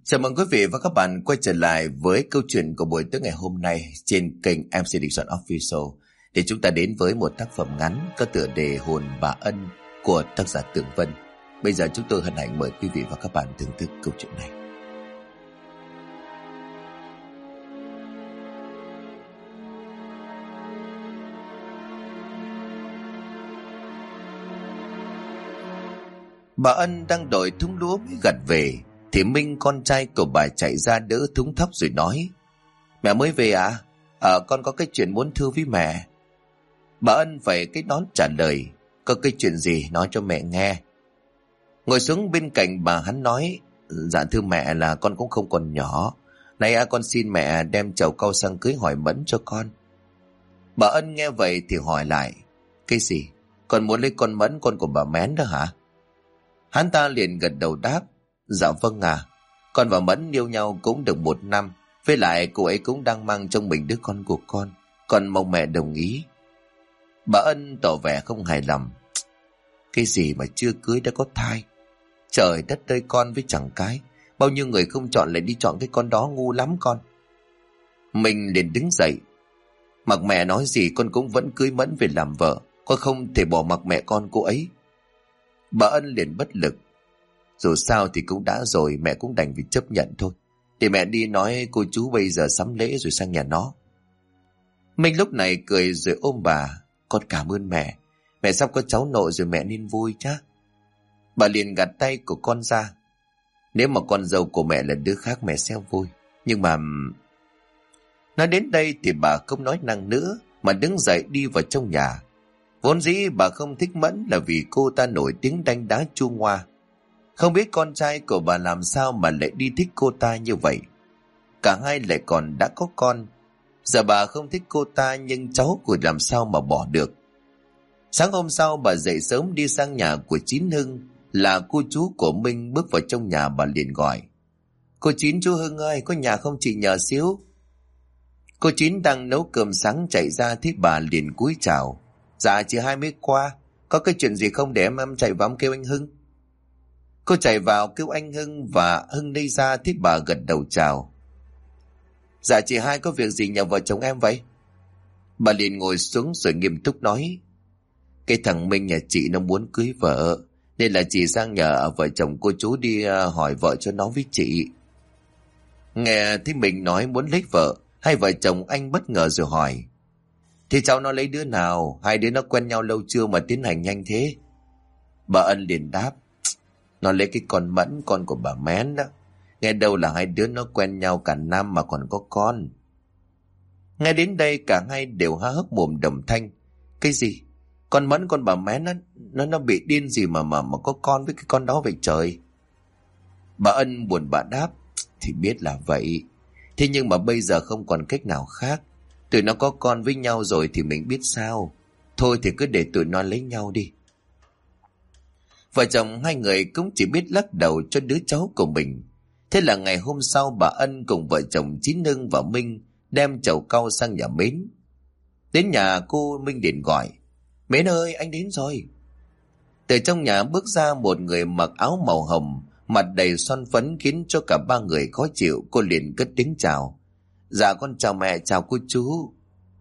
Chào mừng quý vị và các bạn quay trở lại với câu chuyện của buổi tối ngày hôm nay trên kênh MC Đình Soạn Official, để chúng ta đến với một tác phẩm ngắn có tựa đề Hồn Bà Ân của tác giả Tường Vân. Bây giờ chúng tôi hân hạnh mời quý vị và các bạn thưởng thức câu chuyện này. Bà Ân đang đội thúng lúa mới gặt về thì Minh, con trai của bà, chạy ra đỡ thúng thóc rồi nói: "Mẹ mới về à? Con có cái chuyện muốn thưa với mẹ." Bà Ân phải cái nón trả lời: "Có cái chuyện gì nói cho mẹ nghe." Ngồi xuống bên cạnh bà, hắn nói: "Dạ thưa mẹ, là con cũng không còn nhỏ. Nay con xin mẹ đem chầu cau sang cưới hỏi Mẫn cho con." Bà Ân nghe vậy thì hỏi lại: "Cái gì? Con muốn lấy con Mẫn, con của bà Mén đó hả?" Hắn ta liền gật đầu đáp: "Dạ vâng à, con và Mẫn yêu nhau cũng được 1 năm. Với lại cô ấy cũng đang mang trong mình đứa con của con mong mẹ đồng ý." Bà Ân tỏ vẻ không hài lòng: "Cái gì mà chưa cưới đã có thai? Trời đất ơi, con với chẳng cái, bao nhiêu người không chọn lại đi chọn cái con đó, ngu lắm con." Mình liền đứng dậy: "Mặc mẹ nói gì con cũng vẫn cưới Mẫn về làm vợ, con không thể bỏ mặc mẹ con cô ấy." Bà Ân liền bất lực: "Dù sao thì cũng đã rồi, mẹ cũng đành phải chấp nhận thôi. Để mẹ đi nói cô chú bây giờ sắm lễ rồi sang nhà nó." Minh lúc này cười rồi ôm bà: "Con cảm ơn mẹ. Mẹ sắp có cháu nội rồi, mẹ nên vui chứ." Bà liền gạt tay của con ra: "Nếu mà con dâu của mẹ là đứa khác mẹ sẽ vui. Nhưng mà..." Nói đến đây thì bà không nói năng nữa mà đứng dậy đi vào trong nhà. Vốn dĩ bà không thích Mẫn là vì cô ta nổi tiếng đánh đá chua ngoa. Không biết con trai của bà làm sao mà lại đi thích cô ta như vậy. Cả hai lại còn đã có con. Giờ bà không thích cô ta nhưng cháu của làm sao mà bỏ được. Sáng hôm sau bà dậy sớm đi sang nhà của Chín Hưng, là cô chú của Minh. Bước vào trong nhà bà liền gọi: "Cô Chín, chú Hưng ơi, có nhà không chị nhờ xíu?" Cô Chín đang nấu cơm sáng chạy ra thấy bà liền cúi chào: "Dạ chị Hai mới qua. Có cái chuyện gì không để em chạy vào kêu anh Hưng?" Cô chạy vào kêu anh Hưng và Hưng đi ra thấy bà gật đầu chào: "Dạ chị Hai có việc gì nhờ vợ chồng em vậy?" Bà liền ngồi xuống rồi nghiêm túc nói: "Cái thằng Minh nhà chị nó muốn cưới vợ, nên là chị sang nhờ vợ chồng cô chú đi hỏi vợ cho nó với chị." Nghe thấy mình nói muốn lấy vợ, hai vợ chồng anh bất ngờ rồi hỏi: "Thì cháu nó lấy đứa nào? Hai đứa nó quen nhau lâu chưa mà tiến hành nhanh thế?" Bà Ân liền đáp: "Nó lấy cái con Mẫn, con của bà Mén đó. Nghe đâu là hai đứa nó quen nhau cả năm mà còn có con." Nghe đến đây cả hai đều há hốc mồm đồng thanh: "Cái gì? Con Mẫn, con bà Mén nó bị điên gì mà có con với cái con đó vậy trời?" Bà Ân buồn bã đáp: "Thì biết là vậy. Thế nhưng mà bây giờ không còn cách nào khác. Tụi nó có con với nhau rồi thì mình biết sao. Thôi thì cứ để tụi nó lấy nhau đi." Vợ chồng hai người cũng chỉ biết lắc đầu cho đứa cháu của mình. Thế là ngày hôm sau bà Ân cùng vợ chồng Chín Hưng và Minh đem chầu cau sang nhà Mến. Đến nhà cô, Minh liền gọi: "Mến ơi, anh đến rồi." Từ trong nhà bước ra một người mặc áo màu hồng, mặt đầy son phấn khiến cho cả ba người khó chịu. Cô liền cất tiếng chào: "Dạ con chào mẹ, chào cô chú."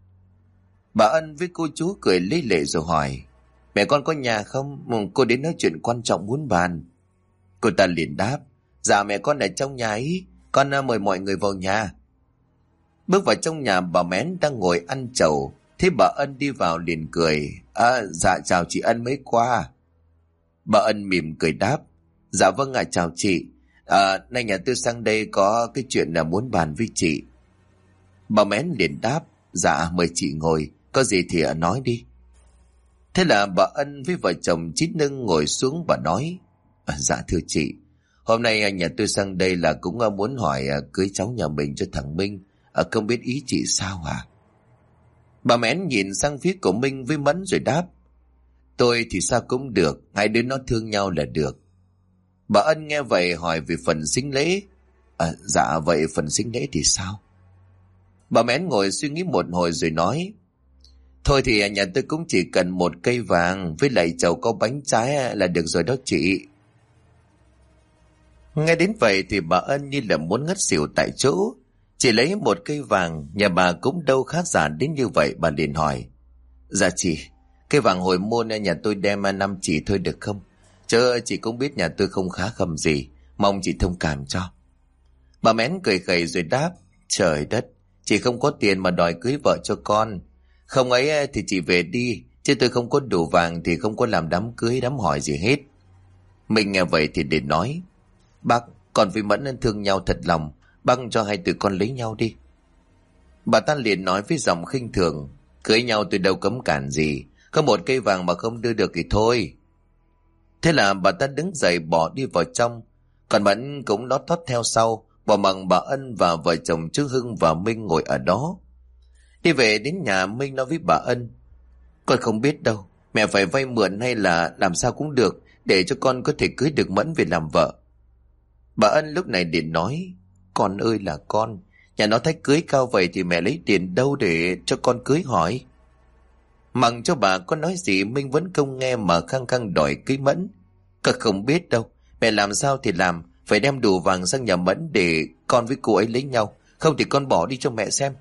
Bà Ân với cô chú cười lấy lệ rồi hỏi: "Mẹ con có nhà không? Cô đến nói chuyện quan trọng muốn bàn." Cô ta liền đáp: "Dạ mẹ con ở trong nhà ý, con mời mọi người vào nhà." Bước vào trong nhà, bà Mén đang ngồi ăn trầu, thấy bà Ân đi vào liền cười: Dạ chào chị Ân mới qua." Bà Ân mỉm cười đáp: "Dạ vâng ạ, chào chị. Nay nhà tôi sang đây có cái chuyện là muốn bàn với chị." Bà Mén liền đáp: "Dạ mời chị ngồi, có gì thì nói đi." Thế là bà Ân với vợ chồng Chín Hưng ngồi xuống. Bà nói: "Dạ thưa chị, hôm nay nhà tôi sang đây là cũng muốn hỏi cưới cháu nhà mình cho thằng Minh. Không biết ý chị sao à?" Bà Mén nhìn sang phía của Minh với Mẫn rồi đáp: "Tôi thì sao cũng được, hai đứa nó thương nhau là được." Bà Ân nghe vậy hỏi về phần sính lễ. Dạ vậy phần sính lễ thì sao?" Bà Mén ngồi suy nghĩ một hồi rồi nói: "Thôi thì nhà tôi cũng chỉ cần một cây vàng với lại chầu có bánh trái là được rồi đó chị." Nghe đến vậy thì bà Ân như là muốn ngất xỉu tại chỗ. Chỉ lấy một cây vàng, nhà bà cũng đâu khác giả đến như vậy. Bà liền hỏi: Dạ chị, cây vàng hồi môn nhà tôi đem 5 chỉ thôi được không? Chớ chị cũng biết nhà tôi không khá khẩm gì, mong chị thông cảm cho. Bà Mén cười khẩy rồi đáp: Trời đất, chị không có tiền mà đòi cưới vợ cho con. Không ấy thì chị về đi, chứ tôi không có đủ vàng thì không có làm đám cưới đám hỏi gì hết. Mình nghe vậy thì để nói: Bác, con với Mẫn thương nhau thật lòng, bác cho hai tụi con lấy nhau đi. Bà ta liền nói với giọng khinh thường: Cưới nhau tôi đâu cấm cản gì, có một cây vàng mà không đưa được thì thôi. Thế là bà ta đứng dậy bỏ đi vào trong, còn Mẫn cũng lót tót theo sau, bỏ mặc bà Ân và vợ chồng chú Hưng và Minh ngồi ở đó. Đi về đến nhà, Minh nói với bà Ân: Con không biết đâu, mẹ phải vay mượn hay là làm sao cũng được, để cho con có thể cưới được Mẫn về làm vợ. Bà Ân lúc này liền nói: Con ơi là con, nhà nó thách cưới cao vậy thì mẹ lấy tiền đâu để cho con cưới hỏi. Mặc cho bà có nói gì, Minh vẫn không nghe mà khăng khăng đòi cưới Mẫn. Con không biết đâu, mẹ làm sao thì làm, phải đem đủ vàng sang nhà Mẫn để con với cô ấy lấy nhau, không thì con bỏ đi cho mẹ xem.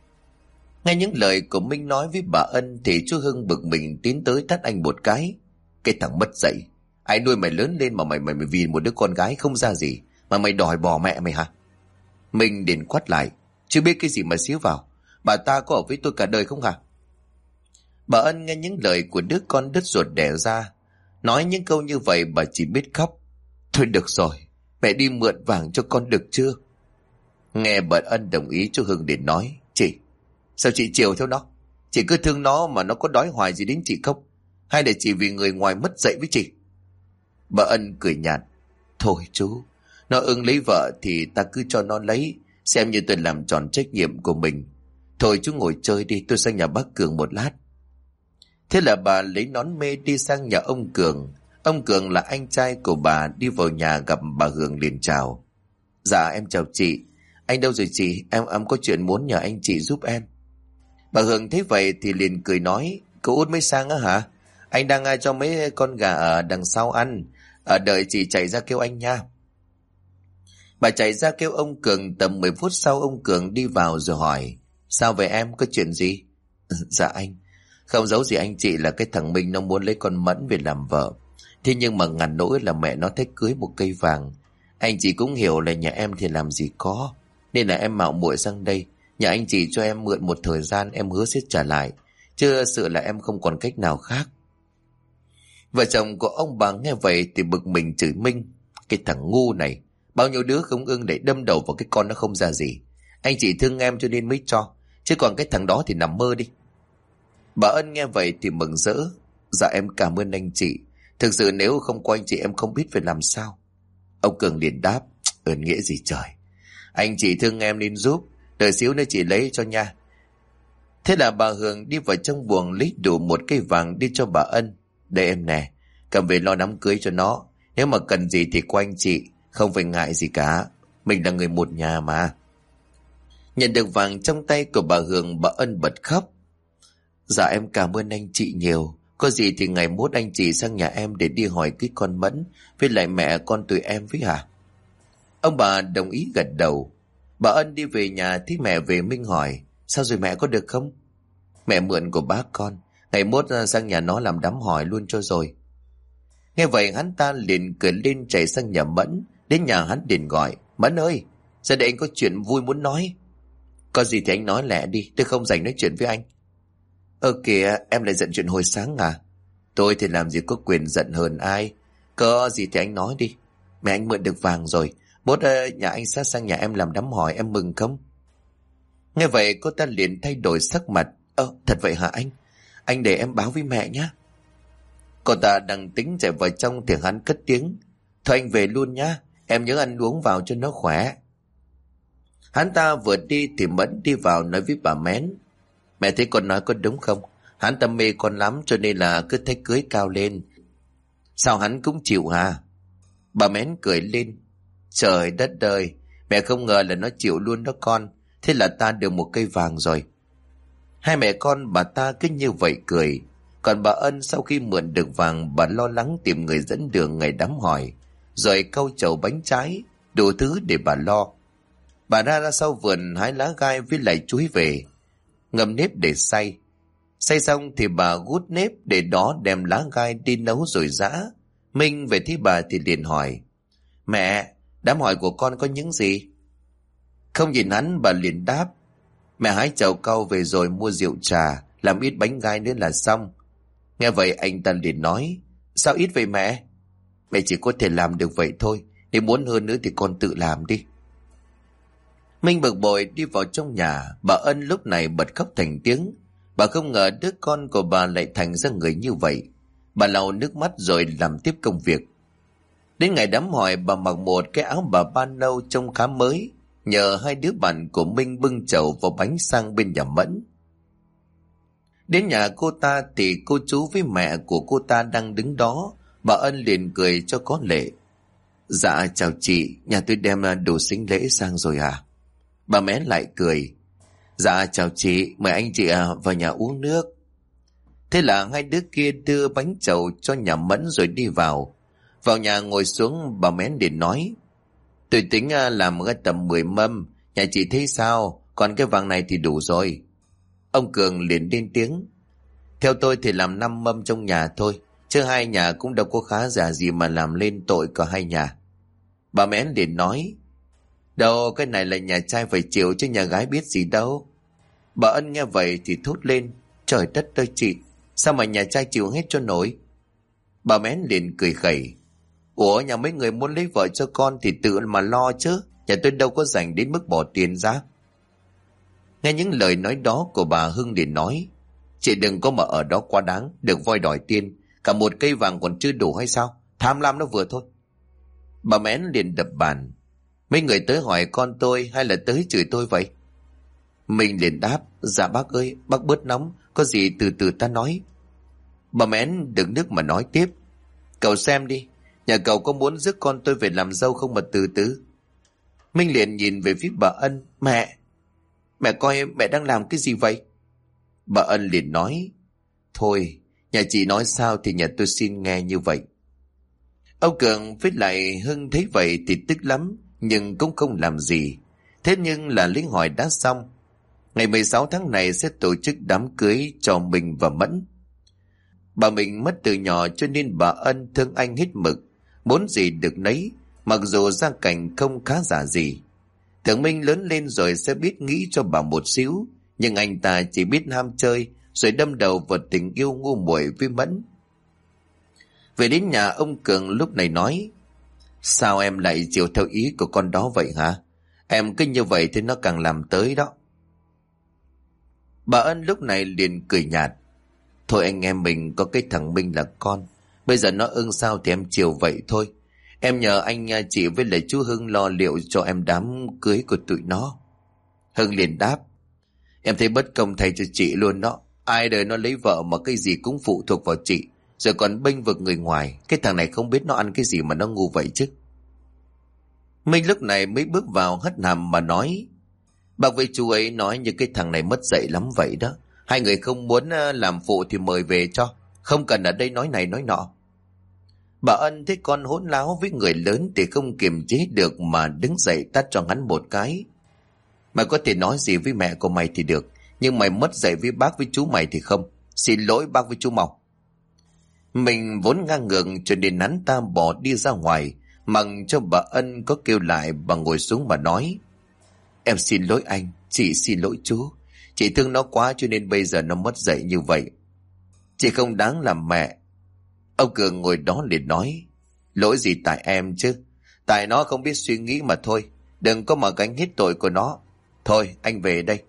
Nghe những lời của Minh nói với bà Ân thì chú Hưng bực mình tiến tới tát anh một cái: Cái thằng mất dạy, ai nuôi mày lớn lên mà mày vì một đứa con gái không ra gì mà mày đòi bỏ mẹ mày hả? Minh liền quát lại: Chưa biết cái gì mà xíu vào, bà ta có ở với tôi cả đời không hả? Bà Ân nghe những lời của đứa con đứt ruột đẻ ra, nói những câu như vậy bà chỉ biết khóc. Thôi được rồi, mẹ đi mượn vàng cho con được chưa? Nghe bà Ân đồng ý, chú Hưng liền nói: Chị, sao chị chiều theo nó? Chị cứ thương nó mà nó có đói hoài gì đến chị không? Hay là chỉ vì người ngoài mất dạy với chị? Bà Ân cười nhạt: Thôi chú, nó ưng lấy vợ thì ta cứ cho nó lấy, xem như tôi làm tròn trách nhiệm của mình. Thôi chú ngồi chơi đi, tôi sang nhà bác Cường một lát. Thế là bà lấy nón mê đi sang nhà ông Cường. Ông Cường là anh trai của bà, đi vào nhà gặp bà Hường liền chào: Dạ em chào chị. Anh đâu rồi chị? Em có chuyện muốn nhờ anh chị giúp em. Bà Hường thấy vậy thì liền cười nói: Cậu Út mới sang á hả? Anh đang cho mấy con gà ở đằng sau ăn, đợi chị chạy ra kêu anh nha. Bà chạy ra kêu ông Cường. Tầm 10 phút sau ông Cường đi vào rồi hỏi: Sao vậy em, có chuyện gì? Dạ anh, không giấu gì anh chị là cái thằng Minh nó muốn lấy con Mẫn về làm vợ. Thế nhưng mà ngàn nỗi là mẹ nó thách cưới một cây vàng. Anh chị cũng hiểu là nhà em thì làm gì có, nên là em mạo muội sang đây nhờ anh chị cho em mượn một thời gian, em hứa sẽ trả lại, chứ sự là em không còn cách nào khác. Vợ chồng của ông bà nghe vậy thì bực mình chửi Minh: Cái thằng ngu này, bao nhiêu đứa không ưng để đâm đầu vào cái con nó không ra gì. Anh chị thương em cho nên mới cho, chứ còn cái thằng đó thì nằm mơ đi. Bà Ân nghe vậy thì mừng rỡ: Dạ em cảm ơn anh chị, thực sự nếu không có anh chị em không biết phải làm sao. Ông Cường liền đáp: Ơn nghĩa gì trời, anh chị thương em nên giúp, đợi xíu nữa chị lấy cho nha. Thế là bà Hường đi vào trong buồng lấy đủ một cây vàng đi cho bà Ân: Đây em nè, cầm về lo đám cưới cho nó, nếu mà cần gì thì qua anh chị, không phải ngại gì cả, mình là người một nhà mà. Nhận được vàng trong tay của bà Hường, bà Ân bật khóc: Dạ em cảm ơn anh chị nhiều, có gì thì ngày mốt anh chị sang nhà em để đi hỏi cái con Mẫn với lại mẹ con tụi em với hả? Ông bà đồng ý gật đầu. Bà Ân đi về nhà thấy mẹ về, Minh hỏi: Sao rồi mẹ, có được không? Mẹ mượn của bác con, ngày mốt sang nhà nó làm đám hỏi luôn cho rồi. Nghe vậy hắn ta liền cười lên chạy sang nhà Mẫn. Đến nhà hắn liền gọi: Mẫn ơi, ra đây anh có chuyện vui muốn nói. Có gì thì anh nói lẹ đi, tôi không rảnh nói chuyện với anh. Kìa, em lại giận chuyện hồi sáng à? Tôi thì làm gì có quyền giận hờn ai. Có gì thì anh nói đi. Mẹ anh mượn được vàng rồi, mốt nhà anh sẽ sang nhà em làm đám hỏi, em mừng không? Nghe vậy cô ta liền thay đổi sắc mặt: Thật vậy hả anh? Anh để em báo với mẹ nhé. Cô ta đang tính chạy vào trong thì hắn cất tiếng: Thôi anh về luôn nhá, em nhớ ăn uống vào cho nó khỏe. Hắn ta vừa đi thì Mẫn đi vào nói với bà Mén: Mẹ thấy con nói có đúng không? Hắn ta mê con lắm cho nên là cứ thấy cưới cao lên. Sao hắn cũng chịu hả? Bà Mén cười lên: Trời đất ơi, mẹ không ngờ là nó chịu luôn đó con. Thế là ta được một cây vàng rồi. Hai mẹ con bà ta cứ như vậy cười. Còn bà Ân sau khi mượn được vàng, bà lo lắng tìm người dẫn đường ngày đám hỏi. rồi cau chầu bánh trái, đủ thứ để bà lo. Bà ra sau vườn hái lá gai với lại chuối về, ngâm nếp để xay. Xay xong thì bà gút nếp để đó đem lá gai đi nấu rồi giã. Minh về thấy bà thì liền hỏi: Mẹ, đám hỏi của con có những gì? Không nhìn hắn, bà liền đáp: Mẹ hái chầu cau về rồi mua rượu trà, làm ít bánh gai nữa là xong. Nghe vậy anh ta liền nói: Sao ít vậy mẹ? Mẹ chỉ có thể làm được vậy thôi, nếu muốn hơn nữa thì con tự làm đi. Minh bực bội đi vào trong nhà. Bà Ân lúc này bật khóc thành tiếng. Bà không ngờ đứa con của bà lại thành ra người như vậy. Bà lau nước mắt rồi làm tiếp công việc. Đến ngày đám hỏi, bà mặc một cái áo bà ba nâu trông khá mới, nhờ hai đứa bạn của Minh bưng chầu và bánh sang bên nhà Mẫn. Đến nhà cô ta thì cô chú với mẹ của cô ta đang đứng đó. Bà Ân liền cười cho có lệ: Dạ chào chị, nhà tôi đem đồ sính lễ sang rồi à? Bà Mén lại cười: Dạ chào chị, mời anh chị vào nhà uống nước. Thế là hai đứa kia đưa bánh chầu cho nhà Mẫn rồi đi vào. Vào nhà ngồi xuống, bà Mén liền nói: Tôi tính làm cái tầm 10 mâm, nhà chị thấy sao? Còn cái vàng này thì đủ rồi. Ông Cường liền lên tiếng: Theo tôi thì làm 5 mâm trong nhà thôi, chứ hai nhà cũng đâu có khá giả gì mà làm lên tội cả hai nhà. Bà Mén liền nói: Đâu, cái này là nhà trai phải chịu chứ nhà gái biết gì đâu. Bà Ân nghe vậy thì thốt lên: Trời đất ơi chị, sao mà nhà trai chịu hết cho nổi? Bà Mén liền cười khẩy: Ủa, nhà mấy người muốn lấy vợ cho con thì tự mà lo chứ, nhà tôi đâu có dành đến mức bỏ tiền ra. Nghe những lời nói đó của bà, Hưng liền nói: Chị đừng có mà ở đó quá đáng, được voi đòi tiền, cả một cây vàng còn chưa đủ hay sao? Tham lam nó vừa thôi. Bà Mén liền đập bàn: Mấy người tới hỏi con tôi hay là tới chửi tôi vậy? Mình liền đáp: Dạ bác ơi, bác bớt nóng, có gì từ từ ta nói. Bà Mén đừng nước mà nói tiếp: Cậu xem đi, nhà cậu có muốn rước con tôi về làm dâu không mà từ từ? Minh liền nhìn về phía bà Ân: Mẹ coi mẹ đang làm cái gì vậy? Bà Ân liền nói: Thôi, nhà chị nói sao thì nhà tôi xin nghe như vậy. Ông Cường với lại Hưng thấy vậy thì tức lắm, nhưng cũng không làm gì. Thế nhưng là lính hỏi đã xong. Ngày 16 tháng này sẽ tổ chức đám cưới cho mình và Mẫn. Bà mình mất từ nhỏ cho nên bà Ân thương anh hết mực, muốn gì được nấy, mặc dù gia cảnh không khá giả gì. Tưởng Minh lớn lên rồi sẽ biết nghĩ cho bà một xíu, nhưng anh ta chỉ biết ham chơi rồi đâm đầu vào tình yêu ngu muội với Mẫn. Về đến nhà, ông Cường lúc này nói: Sao em lại chịu theo ý của con đó vậy hả? Em cứ như vậy thì nó càng làm tới đó. Bà Ân lúc này liền cười nhạt: Thôi anh em mình có cái thằng Minh là con, bây giờ nó ưng sao thì em chiều vậy thôi. Em nhờ anh chị với lại chú Hưng lo liệu cho em đám cưới của tụi nó. Hưng liền đáp: Em thấy bất công thay cho chị luôn đó. Ai đời nó lấy vợ mà cái gì cũng phụ thuộc vào chị, rồi còn bênh vực người ngoài. Cái thằng này không biết nó ăn cái gì mà nó ngu vậy chứ. Minh lúc này mới bước vào hất hàm mà nói: Bác với chú ấy nói như cái thằng này mất dạy lắm vậy đó. Hai người không muốn làm phụ thì mời về cho, không cần ở đây nói này nói nọ. Bà Ân thấy con hỗn láo với người lớn thì không kiềm chế được mà đứng dậy tát cho hắn một cái. Mày có thể nói gì với mẹ của mày thì được, nhưng mày mất dạy với bác với chú mày thì không. Xin lỗi bác với chú Mọc. Mình vốn ngang ngượng cho nên hắn ta bỏ đi ra ngoài, mặc cho bà Ân có kêu lại. Bà ngồi xuống mà nói: Em xin lỗi anh, chị xin lỗi chú. Chị thương nó quá cho nên bây giờ nó mất dạy như vậy. Chị không đáng làm mẹ. Ông Cường ngồi đó liền nói: Lỗi gì tại em chứ? Tại nó không biết suy nghĩ mà thôi. Đừng có mà gánh hết tội của nó. Thôi anh về đây.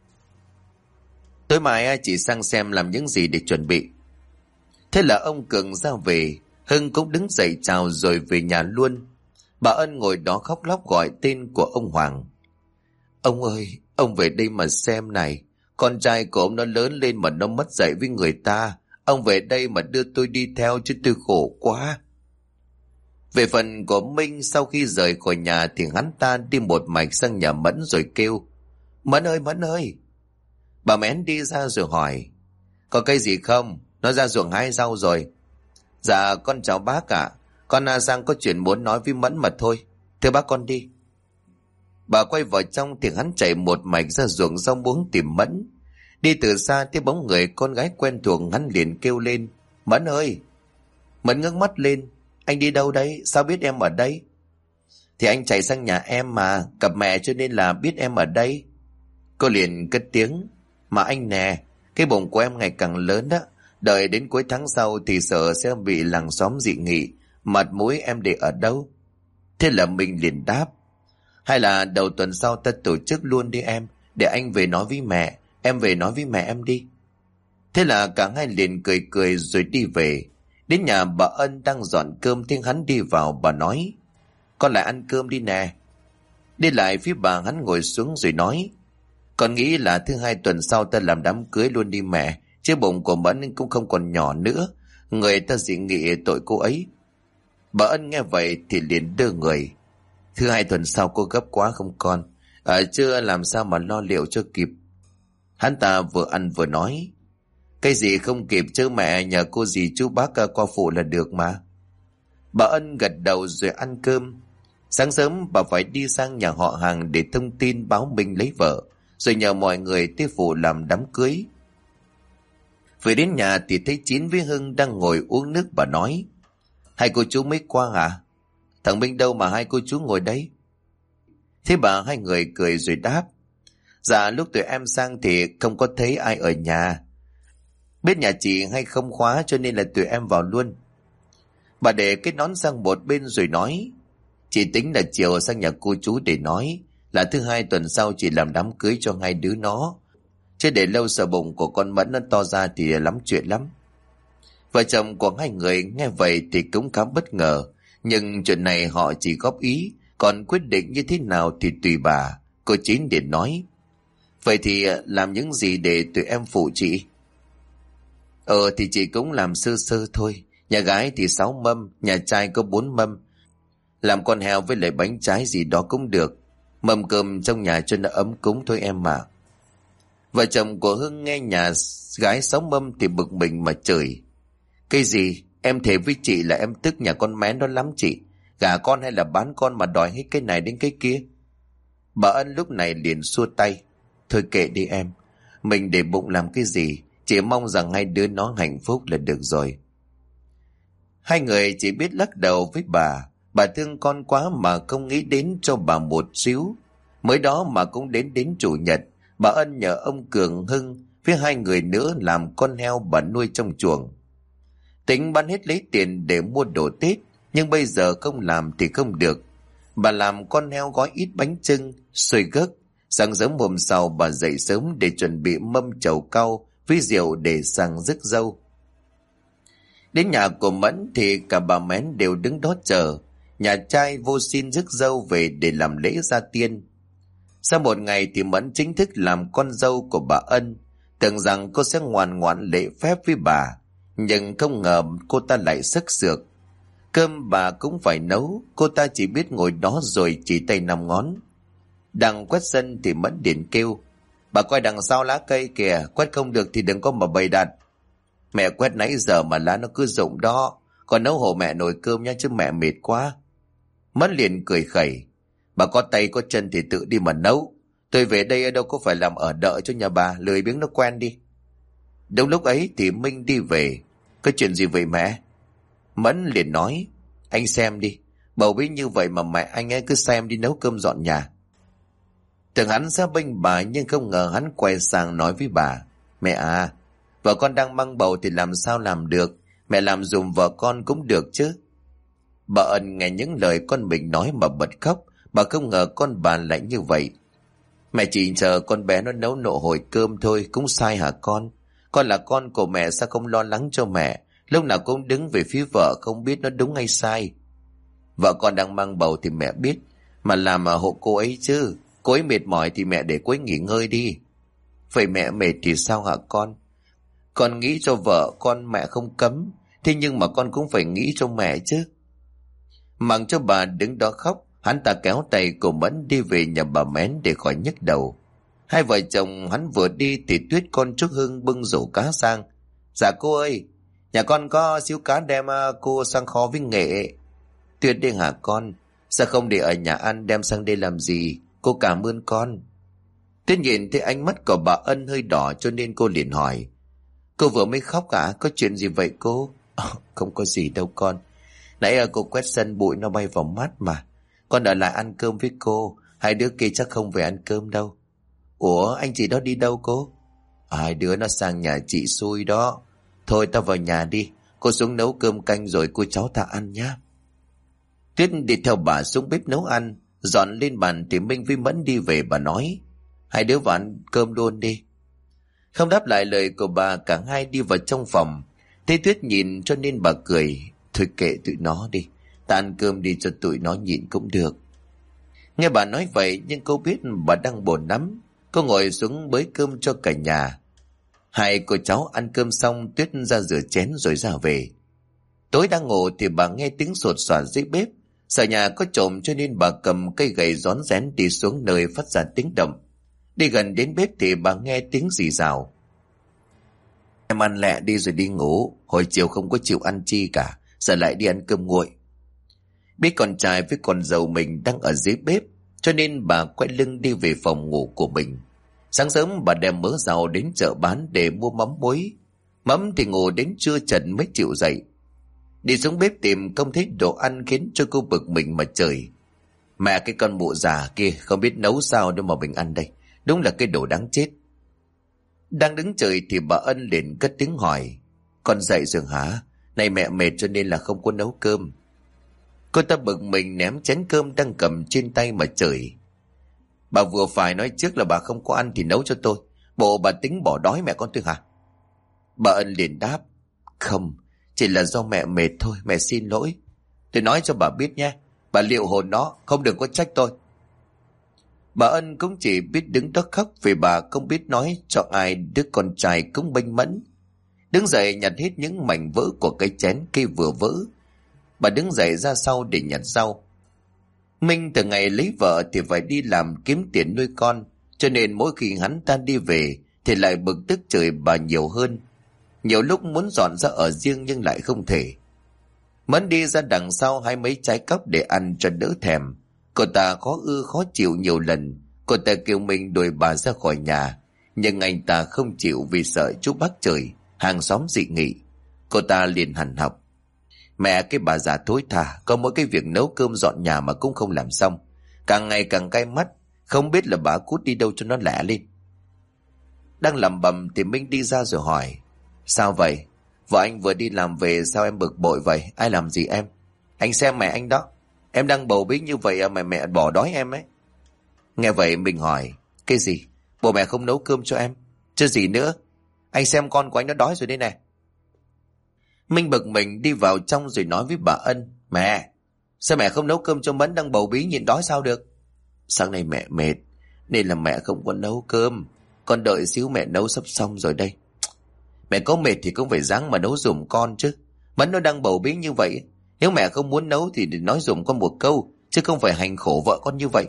Tối mai chị sang xem làm những gì để chuẩn bị. Thế là ông Cường ra về. Hưng cũng đứng dậy chào rồi về nhà luôn. Bà Ân ngồi đó khóc lóc gọi tên của ông Hoàng. Ông ơi, ông về đây mà xem này. Con trai của ông nó lớn lên mà nó mất dạy với người ta. Ông về đây mà đưa tôi đi theo chứ tôi khổ quá. Về phần của Minh, sau khi rời khỏi nhà thì hắn ta đi một mạch sang nhà Mẫn rồi kêu: Mẫn ơi, Mẫn ơi. Bà Mén đi ra rồi hỏi: Có cái gì không? Nó ra ruộng hái rau rồi. Dạ con chào bác ạ. Con Giang có chuyện muốn nói với Mẫn mà thôi. Thưa bác con đi. Bà quay vào trong thì hắn chạy một mạch ra ruộng rau muống tìm Mẫn. Đi từ xa thấy bóng người con gái quen thuộc, hắn liền kêu lên: Mẫn ơi! Mẫn ngước mắt lên: Anh đi đâu đấy? Sao biết em ở đây? Thì anh chạy sang nhà em mà, gặp mẹ cho nên là biết em ở đây. Cô liền cất tiếng: Mà anh nè, cái bụng của em ngày càng lớn đó. Đợi đến cuối tháng sau thì sợ sẽ bị làng xóm dị nghị. Mặt mũi em để ở đâu? Thế là mình liền đáp: Hay là đầu tuần sau ta tổ chức luôn đi em, để anh về nói với mẹ. Em về nói với mẹ em đi. Thế là cả hai liền cười cười rồi đi về. Đến nhà bà Ân đang dọn cơm thấy hắn đi vào, bà nói: Con lại ăn cơm đi nè. Đi lại phía bà, hắn ngồi xuống rồi nói: Con nghĩ là thứ 2 tuần sau ta làm đám cưới luôn đi mẹ, chứ bụng của Mẫn cũng không còn nhỏ nữa. Người ta dị nghị tội cô ấy. Bà Ân nghe vậy thì liền đưa người: Thứ 2 tuần sau cô gấp quá không con? Chưa làm sao mà lo liệu cho kịp. Hắn ta vừa ăn vừa nói: Cái gì không kịp chứ mẹ, nhờ cô dì chú bác qua phụ là được mà. Bà Ân gật đầu rồi ăn cơm. Sáng sớm bà phải đi sang nhà họ hàng để thông tin báo mình lấy vợ, rồi nhờ mọi người tới phụ làm đám cưới. Về đến nhà thì thấy Chín với Hưng đang ngồi uống nước. Bà nói: Hai cô chú mới qua hả? Thằng Minh đâu mà hai cô chú ngồi đấy? Thế bà hai người cười rồi đáp: Dạ lúc tụi em sang thì không có thấy ai ở nhà. Biết nhà chị hay không khóa cho nên là tụi em vào luôn. Bà để cái nón sang một bên rồi nói: Chị tính là chiều sang nhà cô chú để nói là thứ 2 tuần sau chị làm đám cưới cho hai đứa nó. Chứ để lâu sợ bụng của con Mẫn nó to ra thì lắm chuyện lắm. Vợ chồng của hai người nghe vậy thì cũng khá bất ngờ. Nhưng chuyện này họ chỉ góp ý, còn quyết định như thế nào thì tùy bà. Cô Chín để nói: Vậy thì làm những gì để tụi em phụ chị? Thì chị cũng làm sơ sơ thôi. Nhà gái thì 6 mâm, nhà trai có 4 mâm. Làm con heo với lại bánh trái gì đó cũng được. Mâm cơm trong nhà cho nó ấm cúng thôi em mà. Vợ chồng của Hưng nghe nhà gái 6 mâm thì bực mình mà chửi: Cái gì? Em thề với chị là em tức nhà con mén đó lắm chị. Gả con hay là bán con mà đòi hết cái này đến cái kia? Bà Ân lúc này liền xua tay: Thôi kệ đi em, mình để bụng làm cái gì, chỉ mong rằng hai đứa nó hạnh phúc là được rồi. Hai người chỉ biết lắc đầu với bà thương con quá mà không nghĩ đến cho bà một xíu. Mới đó mà cũng đến chủ nhật, bà Ân nhờ ông Cường Hưng với hai người nữa làm con heo bà nuôi trong chuồng. Tính bán hết lấy tiền để mua đồ Tết, nhưng bây giờ không làm thì không được. Bà làm con heo gói ít bánh chưng, xôi gấc. Sáng sớm hôm sau bà dậy sớm để chuẩn bị mâm trầu cau với rượu để sang rước dâu. Đến nhà của Mẫn thì cả bà Mén đều đứng đó chờ. Nhà trai vô xin rước dâu về để làm lễ gia tiên. Sau một ngày thì Mẫn chính thức làm con dâu của bà Ân. Tưởng rằng cô sẽ ngoan ngoãn lễ phép với bà, nhưng không ngờ cô ta lại sức sược. Cơm bà cũng phải nấu, cô ta chỉ biết ngồi đó rồi chỉ tay 5 ngón. Đang quét sân thì Mẫn điện kêu: Bà coi đằng sau lá cây kìa, quét không được thì đừng có mà bày đặt. Mẹ quét nãy giờ mà lá nó cứ rụng đó, còn nấu hộ mẹ nồi cơm nha chứ mẹ mệt quá. Mẫn liền cười khẩy: Bà có tay có chân thì tự đi mà nấu. Tôi về đây đâu có phải làm ở đợi cho nhà bà, lười biếng nó quen đi. Đúng lúc ấy thì Minh đi về. Có chuyện gì vậy mẹ? Mẫn liền nói: Anh xem đi, bầu bí như vậy mà mẹ anh ấy cứ xem đi nấu cơm dọn nhà. Tưởng hắn sẽ bênh bà, nhưng không ngờ hắn quay sang nói với bà: Mẹ à, vợ con đang mang bầu thì làm sao làm được, mẹ làm dùm vợ con cũng được chứ. Bà Ân nghe những lời con mình nói mà bật khóc. Bà không ngờ con bà lại như vậy. Mẹ chỉ chờ con bé nó nấu nộ hồi cơm thôi, cũng sai hả con? Con là con của mẹ sao không lo lắng cho mẹ, lúc nào cũng đứng về phía vợ không biết nó đúng hay sai. Vợ con đang mang bầu thì mẹ biết, mà làm mà hộ cô ấy chứ. Cô ấy mệt mỏi thì mẹ để cô ấy nghỉ ngơi đi. Vậy mẹ mệt thì sao hả con? Con nghĩ cho vợ con mẹ không cấm, thế nhưng mà con cũng phải nghĩ cho mẹ chứ. Mặc cho bà đứng đó khóc, hắn ta kéo tay của Mẫn đi về nhà bà Mén để khỏi nhức đầu. Hai vợ chồng hắn vừa đi thì Tuyết con Trúc Hưng bưng rổ cá sang. Dạ cô ơi, nhà con có xíu cá đem cô sang kho với nghệ. Tuyết đi hả con? Sao không để ở nhà ăn, đem sang đây làm gì? Cô cảm ơn con. Tuyết nhìn thấy ánh mắt của bà Ân hơi đỏ cho nên cô liền hỏi. Cô vừa mới khóc à? Có chuyện gì vậy cô? Không có gì đâu con. Nãy cô quét sân bụi nó bay vào mắt mà. Con ở lại ăn cơm với cô. Hai đứa kia chắc không về ăn cơm đâu. Ủa anh chị đó đi đâu cô? Hai đứa nó sang nhà chị xui đó. Thôi tao vào nhà đi. Cô xuống nấu cơm canh rồi cô cháu ta ăn nhá. Tuyết đi theo bà xuống bếp nấu ăn. Dọn lên bàn thì Minh với Mẫn đi về. Bà nói hai đứa vào ăn cơm luôn đi. Không đáp lại lời của bà, cả hai đi vào trong phòng. Thấy Tuyết nhìn cho nên bà cười. Thôi kệ tụi nó đi, ta ăn cơm đi cho tụi nó nhịn cũng được. Nghe bà nói vậy nhưng cô biết bà đang buồn lắm. Cô ngồi xuống bới cơm cho cả nhà. Hai cô cháu ăn cơm xong, Tuyết ra rửa chén rồi ra về. Tối đang ngủ thì bà nghe tiếng sột soạt dưới bếp. Sợ nhà có trộm cho nên bà cầm cây gậy rón rén đi xuống nơi phát ra tiếng động. Đi gần đến bếp thì bà nghe tiếng rì rào. Em ăn lẹ đi rồi đi ngủ. Hồi chiều không có chịu ăn chi cả, giờ lại đi ăn cơm nguội. Biết con trai với con dâu mình đang ở dưới bếp cho nên bà quay lưng đi về phòng ngủ của mình. Sáng sớm bà đem mớ rau đến chợ bán để mua mắm muối. Mắm thì ngủ đến trưa trần mới chịu dậy. Đi xuống bếp tìm không thấy đồ ăn khiến cho cô bực mình mà trời. Mẹ cái con mụ già kia không biết nấu sao đâu mà mình ăn đây. Đúng là cái đồ đáng chết. Đang đứng trời thì bà Ân liền cất tiếng hỏi. Con dậy rồi hả? Này mẹ mệt cho nên là không có nấu cơm. Cô ta bực mình ném chén cơm đang cầm trên tay mà chửi. Bà vừa phải nói trước là bà không có ăn thì nấu cho tôi. Bộ bà tính bỏ đói mẹ con tôi hả? Bà Ân liền đáp. Không, chỉ là do mẹ mệt thôi, mẹ xin lỗi. Tôi nói cho bà biết nhé, bà liệu hồn nó, không được có trách tôi. Bà Ân cũng chỉ biết đứng đó khóc vì bà không biết nói cho ai đứa con trai cũng mênh mẫn. Đứng dậy nhặt hết những mảnh vỡ của cái chén kia vừa vỡ. Bà đứng dậy ra sau để nhặt rau. Minh từ ngày lấy vợ thì phải đi làm kiếm tiền nuôi con, cho nên mỗi khi hắn ta đi về thì lại bực tức chửi bà nhiều hơn. Nhiều lúc muốn dọn ra ở riêng nhưng lại không thể. Mẫn đi ra đằng sau hái mấy trái cóc để ăn cho đỡ thèm. Cô ta khó ư khó chịu nhiều lần. Cô ta kêu mình đuổi bà ra khỏi nhà, nhưng anh ta không chịu vì sợ chú bác chửi, hàng xóm dị nghị. Cô ta liền hằn học. Mẹ cái bà già thối tha, có mỗi cái việc nấu cơm dọn nhà mà cũng không làm xong. Càng ngày càng cay mắt, không biết là bà cút đi đâu cho nó lẻ lên. Đang lẩm bẩm thì Minh đi ra rồi hỏi. Sao vậy? Vợ anh vừa đi làm về, sao em bực bội vậy? Ai làm gì em? Anh xem mẹ anh đó. Em đang bầu bí như vậy mà mẹ bỏ đói em ấy. Nghe vậy mình hỏi. Cái gì? Bố mẹ không nấu cơm cho em? Chứ gì nữa? Anh xem con của anh nó đói rồi đây nè. Minh bực mình đi vào trong rồi nói với bà Ân. Mẹ, sao mẹ không nấu cơm cho Mẫn đang bầu bí nhìn đói sao được? Sáng nay mẹ mệt nên là mẹ không có nấu cơm. Con đợi xíu mẹ nấu sắp xong rồi đây. Mẹ có mệt thì cũng phải ráng mà nấu giùm con chứ. Mẫn nó đang bầu bí như vậy, nếu mẹ không muốn nấu thì nói giùm con một câu, chứ không phải hành khổ vợ con như vậy.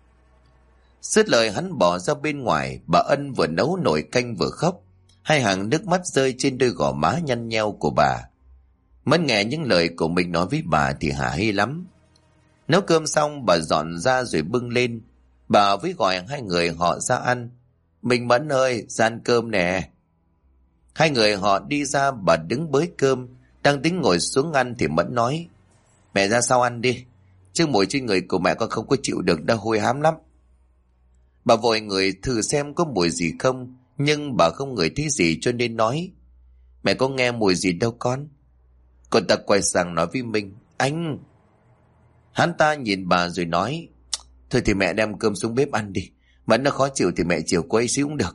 Dứt lời hắn bỏ ra bên ngoài. Bà Ân vừa nấu nồi canh vừa khóc, hai hàng nước mắt rơi trên đôi gò má nhăn nheo của bà. Mẫn nghe những lời của mình nói với bà thì hả hê lắm. Nấu cơm xong bà dọn ra rồi bưng lên. Bà với gọi hai người họ ra ăn. Mình Mẫn ơi, ra ăn cơm nè. Hai người họ đi ra, bà đứng bới cơm, đang tính ngồi xuống ăn thì Mẫn nói. Mẹ ra sau ăn đi, chứ mùi trên người của mẹ con không có chịu được, đã hôi hám lắm. Bà vội người thử xem có mùi gì không, nhưng bà không ngửi thấy gì cho nên nói. Mẹ có nghe mùi gì đâu con. Cô ta quay sang nói với Minh. Anh. Hắn ta nhìn bà rồi nói. Thôi thì mẹ đem cơm xuống bếp ăn đi, Mẫn nó khó chịu thì mẹ chiều quay xíu cũng được.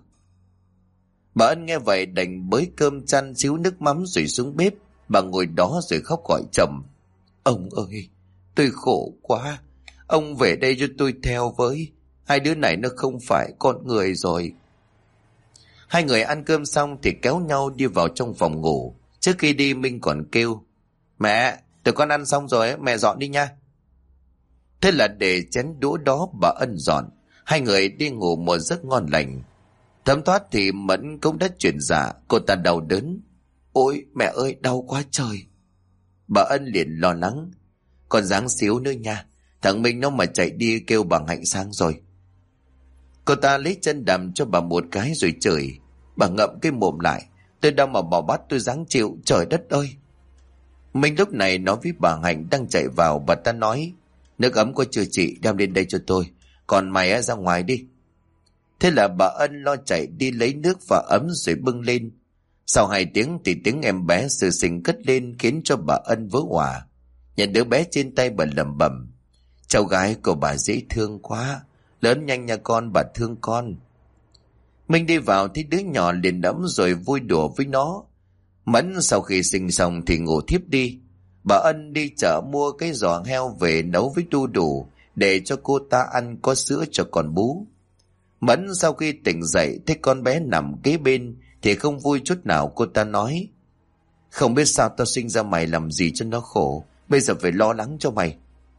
Bà Ân nghe vậy đành bới cơm chan xíu nước mắm rồi xuống bếp. Bà ngồi đó rồi khóc gọi chồng. Ông ơi, tôi khổ quá, ông về đây cho tôi theo với. Hai đứa này nó không phải con người rồi. Hai người ăn cơm xong thì kéo nhau đi vào trong phòng ngủ. Trước khi đi Minh còn kêu. Mẹ, tụi con ăn xong rồi, mẹ dọn đi nha. Thế là để chén đũa đó bà Ân dọn. Hai người đi ngủ một giấc ngon lành. Thấm thoát thì Mẫn cũng đã chuyển dạ. Cô ta đau đớn. Ôi mẹ ơi, đau quá trời. Bà Ân liền lo lắng. Còn dáng xíu nữa nha. Thằng Minh nó mà chạy đi kêu bà Hạnh sang rồi. Cô ta lấy chân đầm cho bà một cái rồi chửi. Bà ngậm cái mồm lại. Tôi đâu mà bỏ bắt tôi dáng chịu, trời đất ơi. Minh lúc này nói với bà Hạnh đang chạy vào. Bà ta nói, nước ấm có chưa chị, đem lên đây cho tôi. Còn mày ra ngoài đi. Thế là bà Ân lo chạy đi lấy nước và ấm rồi bưng lên. Sau 2 tiếng thì tiếng em bé sơ sinh cất lên khiến cho bà Ân vỡ òa. Nhận đứa bé trên tay bà lẩm bẩm, cháu gái của bà dễ thương quá, lớn nhanh nha con, bà thương con. Minh đi vào thấy đứa nhỏ liền đẫm rồi vui đùa với nó. Mẫn sau khi sinh xong thì ngủ thiếp đi. Bà Ân đi chợ mua cái giò heo về nấu với đu đủ để cho cô ta ăn, có sữa cho con bú. Mẫn sau khi tỉnh dậy thấy con bé nằm kế bên thì không vui chút nào. Cô ta nói, không biết sao tao sinh ra mày làm gì cho nó khổ, bây giờ phải lo lắng cho mày.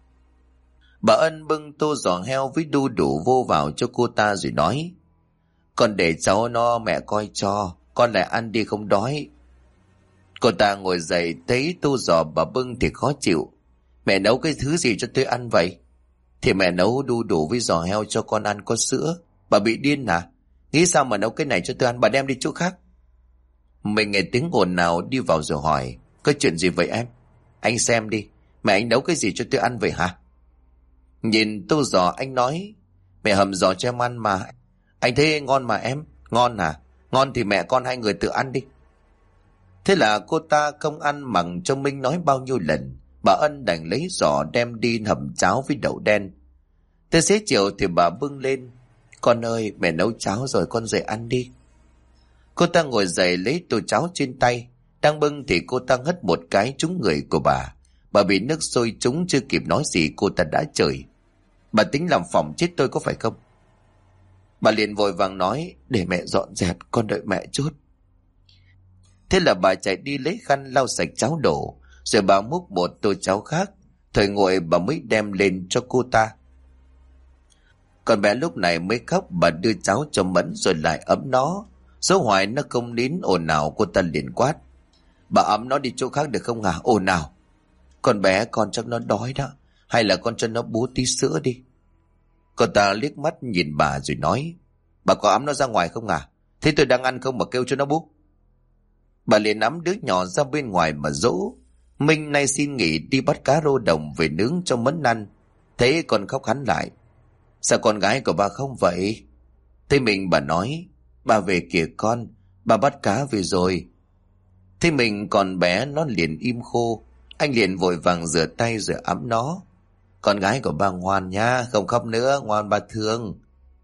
Bà Ân bưng tô giò heo với đu đủ vô vào cho cô ta rồi nói, con để cháu nó mẹ coi cho, con lại ăn đi không đói. Cô ta ngồi dậy thấy tô giò bà bưng thì khó chịu. Mẹ nấu cái thứ gì cho tôi ăn vậy? Thì mẹ nấu đu đủ với giò heo cho con ăn có sữa. Bà bị điên à? Nghĩ sao mà nấu cái này cho tôi ăn, bà đem đi chỗ khác. Mình nghe tiếng ồn nào đi vào rồi hỏi, có chuyện gì vậy em? Anh xem đi, mẹ anh nấu cái gì cho tôi ăn vậy hả? Nhìn tô giò anh nói, mẹ hầm giò cho em ăn mà. Anh thấy ngon mà em. Ngon à? Ngon thì mẹ con hai người tự ăn đi. Thế là cô ta không ăn mặc cho Minh nói bao nhiêu lần. Bà Ân đành lấy giò đem đi hầm cháo với đậu đen. Tới xế chiều thì bà bưng lên, con ơi mẹ nấu cháo rồi, con dậy ăn đi. Cô ta ngồi dậy lấy tô cháo trên tay. Đang bưng thì cô ta hất một cái trúng người của bà. Bà bị nước sôi trúng, chưa kịp nói gì cô ta đã chửi, bà tính làm phỏng chết tôi có phải không? Bà liền vội vàng nói, để mẹ dọn dẹp, con đợi mẹ chút. Thế là bà chạy đi lấy khăn lau sạch cháo đổ, rồi bà múc một tô cháo khác. Thời nguội bà mới đem lên cho cô ta. Con bé lúc này mới khóc. Bà đưa cháo cho Mẫn rồi lại ấm nó. Số hoài nó không nín ồn ào. Cô ta liền quát, bà ấm nó đi chỗ khác được không hả? Ồn ào, con bé con chắc nó đói đó, hay là con cho nó bú tí sữa đi. Cô ta liếc mắt nhìn bà rồi nói, bà có ấm nó ra ngoài không à? Thế tôi đang ăn không mà kêu cho nó bú. Bà liền nắm đứa nhỏ ra bên ngoài mà dỗ. Minh nay xin nghỉ đi bắt cá rô đồng về nướng cho Mẫn ăn. Thế còn khóc hắn lại, sao con gái của bà không vậy? Thế mình bà nói, bà về kìa con, bà bắt cá về rồi. Thế mình còn bé nó liền im khô. Anh liền vội vàng rửa tay rồi ẵm nó. Con gái của bà ngoan nha, không khóc nữa, ngoan bà thương.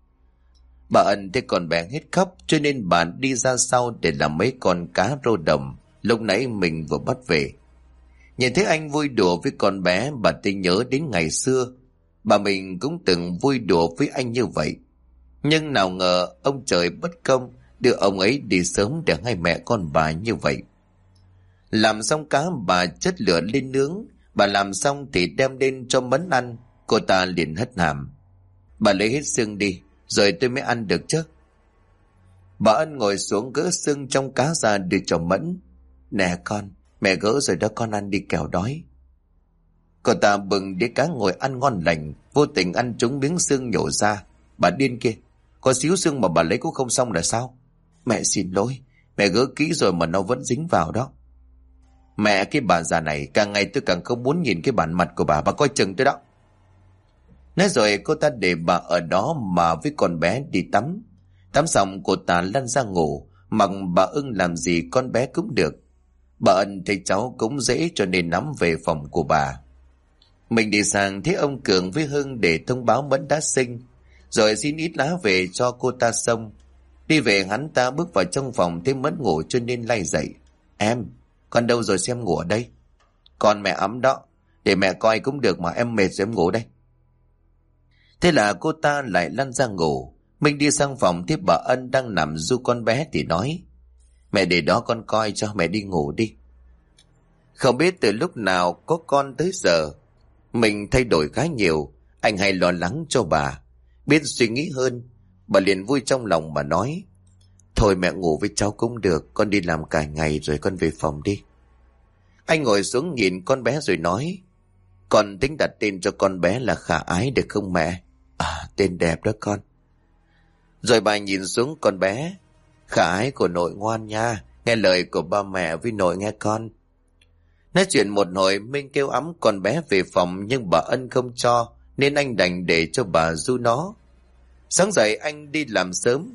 Bà Ân thấy con bé hết khóc cho nên bà đi ra sau để làm mấy con cá rô đồng lúc nãy mình vừa bắt về. Nhìn thấy anh vui đùa với con bé, bà thấy nhớ đến ngày xưa bà mình cũng từng vui đùa với anh như vậy. Nhưng nào ngờ ông trời bất công đưa ông ấy đi sớm để hai mẹ con bà như vậy. Làm xong cá bà chất lửa lên nướng. Bà làm xong thì đem lên cho Mẫn ăn. Cô ta liền hất hàm, bà lấy hết xương đi rồi tôi mới ăn được chứ. Bà Ân ngồi xuống gỡ xương trong cá ra đưa cho Mẫn. Nè con, mẹ gỡ rồi đó, con ăn đi kẻo đói. Cô ta bừng đĩa cá ngồi ăn ngon lành, vô tình ăn trúng miếng xương nhổ ra. Bà điên kia, có xíu xương mà bà lấy cũng không xong là sao? Mẹ xin lỗi, mẹ gỡ kỹ rồi mà nó vẫn dính vào đó. Mẹ, cái bà già này, càng ngày tôi càng không muốn nhìn cái bản mặt của bà coi chừng tôi đó. Nói rồi cô ta để bà ở đó mà với con bé đi tắm. Tắm xong cô ta lăn ra ngủ, mặc bà ưng làm gì con bé cũng được. Bà Ân thấy cháu cũng dễ cho nên nắm về phòng của bà. Mình đi sang thấy ông Cường với Hưng để thông báo Mẫn đã sinh, rồi xin ít lá về cho cô ta xông. Đi về hắn ta bước vào trong phòng thấy Mẫn ngủ cho nên lay dậy. Em, con đâu rồi, xem ngủ ở đây. Con mẹ ấm đó, để mẹ coi cũng được mà, em mệt rồi em ngủ đây. Thế là cô ta lại lăn ra ngủ. Mình đi sang phòng thấy bà Ân đang nằm ru con bé thì nói, mẹ để đó con coi cho, mẹ đi ngủ đi. Không biết từ lúc nào có con tới giờ mình thay đổi khá nhiều. Anh hay lo lắng cho bà. Biết suy nghĩ hơn, bà liền vui trong lòng mà nói, thôi mẹ ngủ với cháu cũng được, con đi làm cả ngày rồi con về phòng đi. Anh ngồi xuống nhìn con bé rồi nói, Con tính đặt tên cho con bé là Khả Ái được không mẹ? Tên đẹp đó con. Rồi bà nhìn xuống con bé. Khả Ái của nội ngoan nha, nghe lời của ba mẹ với nội nghe con. Nói chuyện một hồi, Minh kêu ẵm con bé về phòng, nhưng bà Ân không cho, nên anh đành để cho bà du nó. Sáng dậy anh đi làm sớm.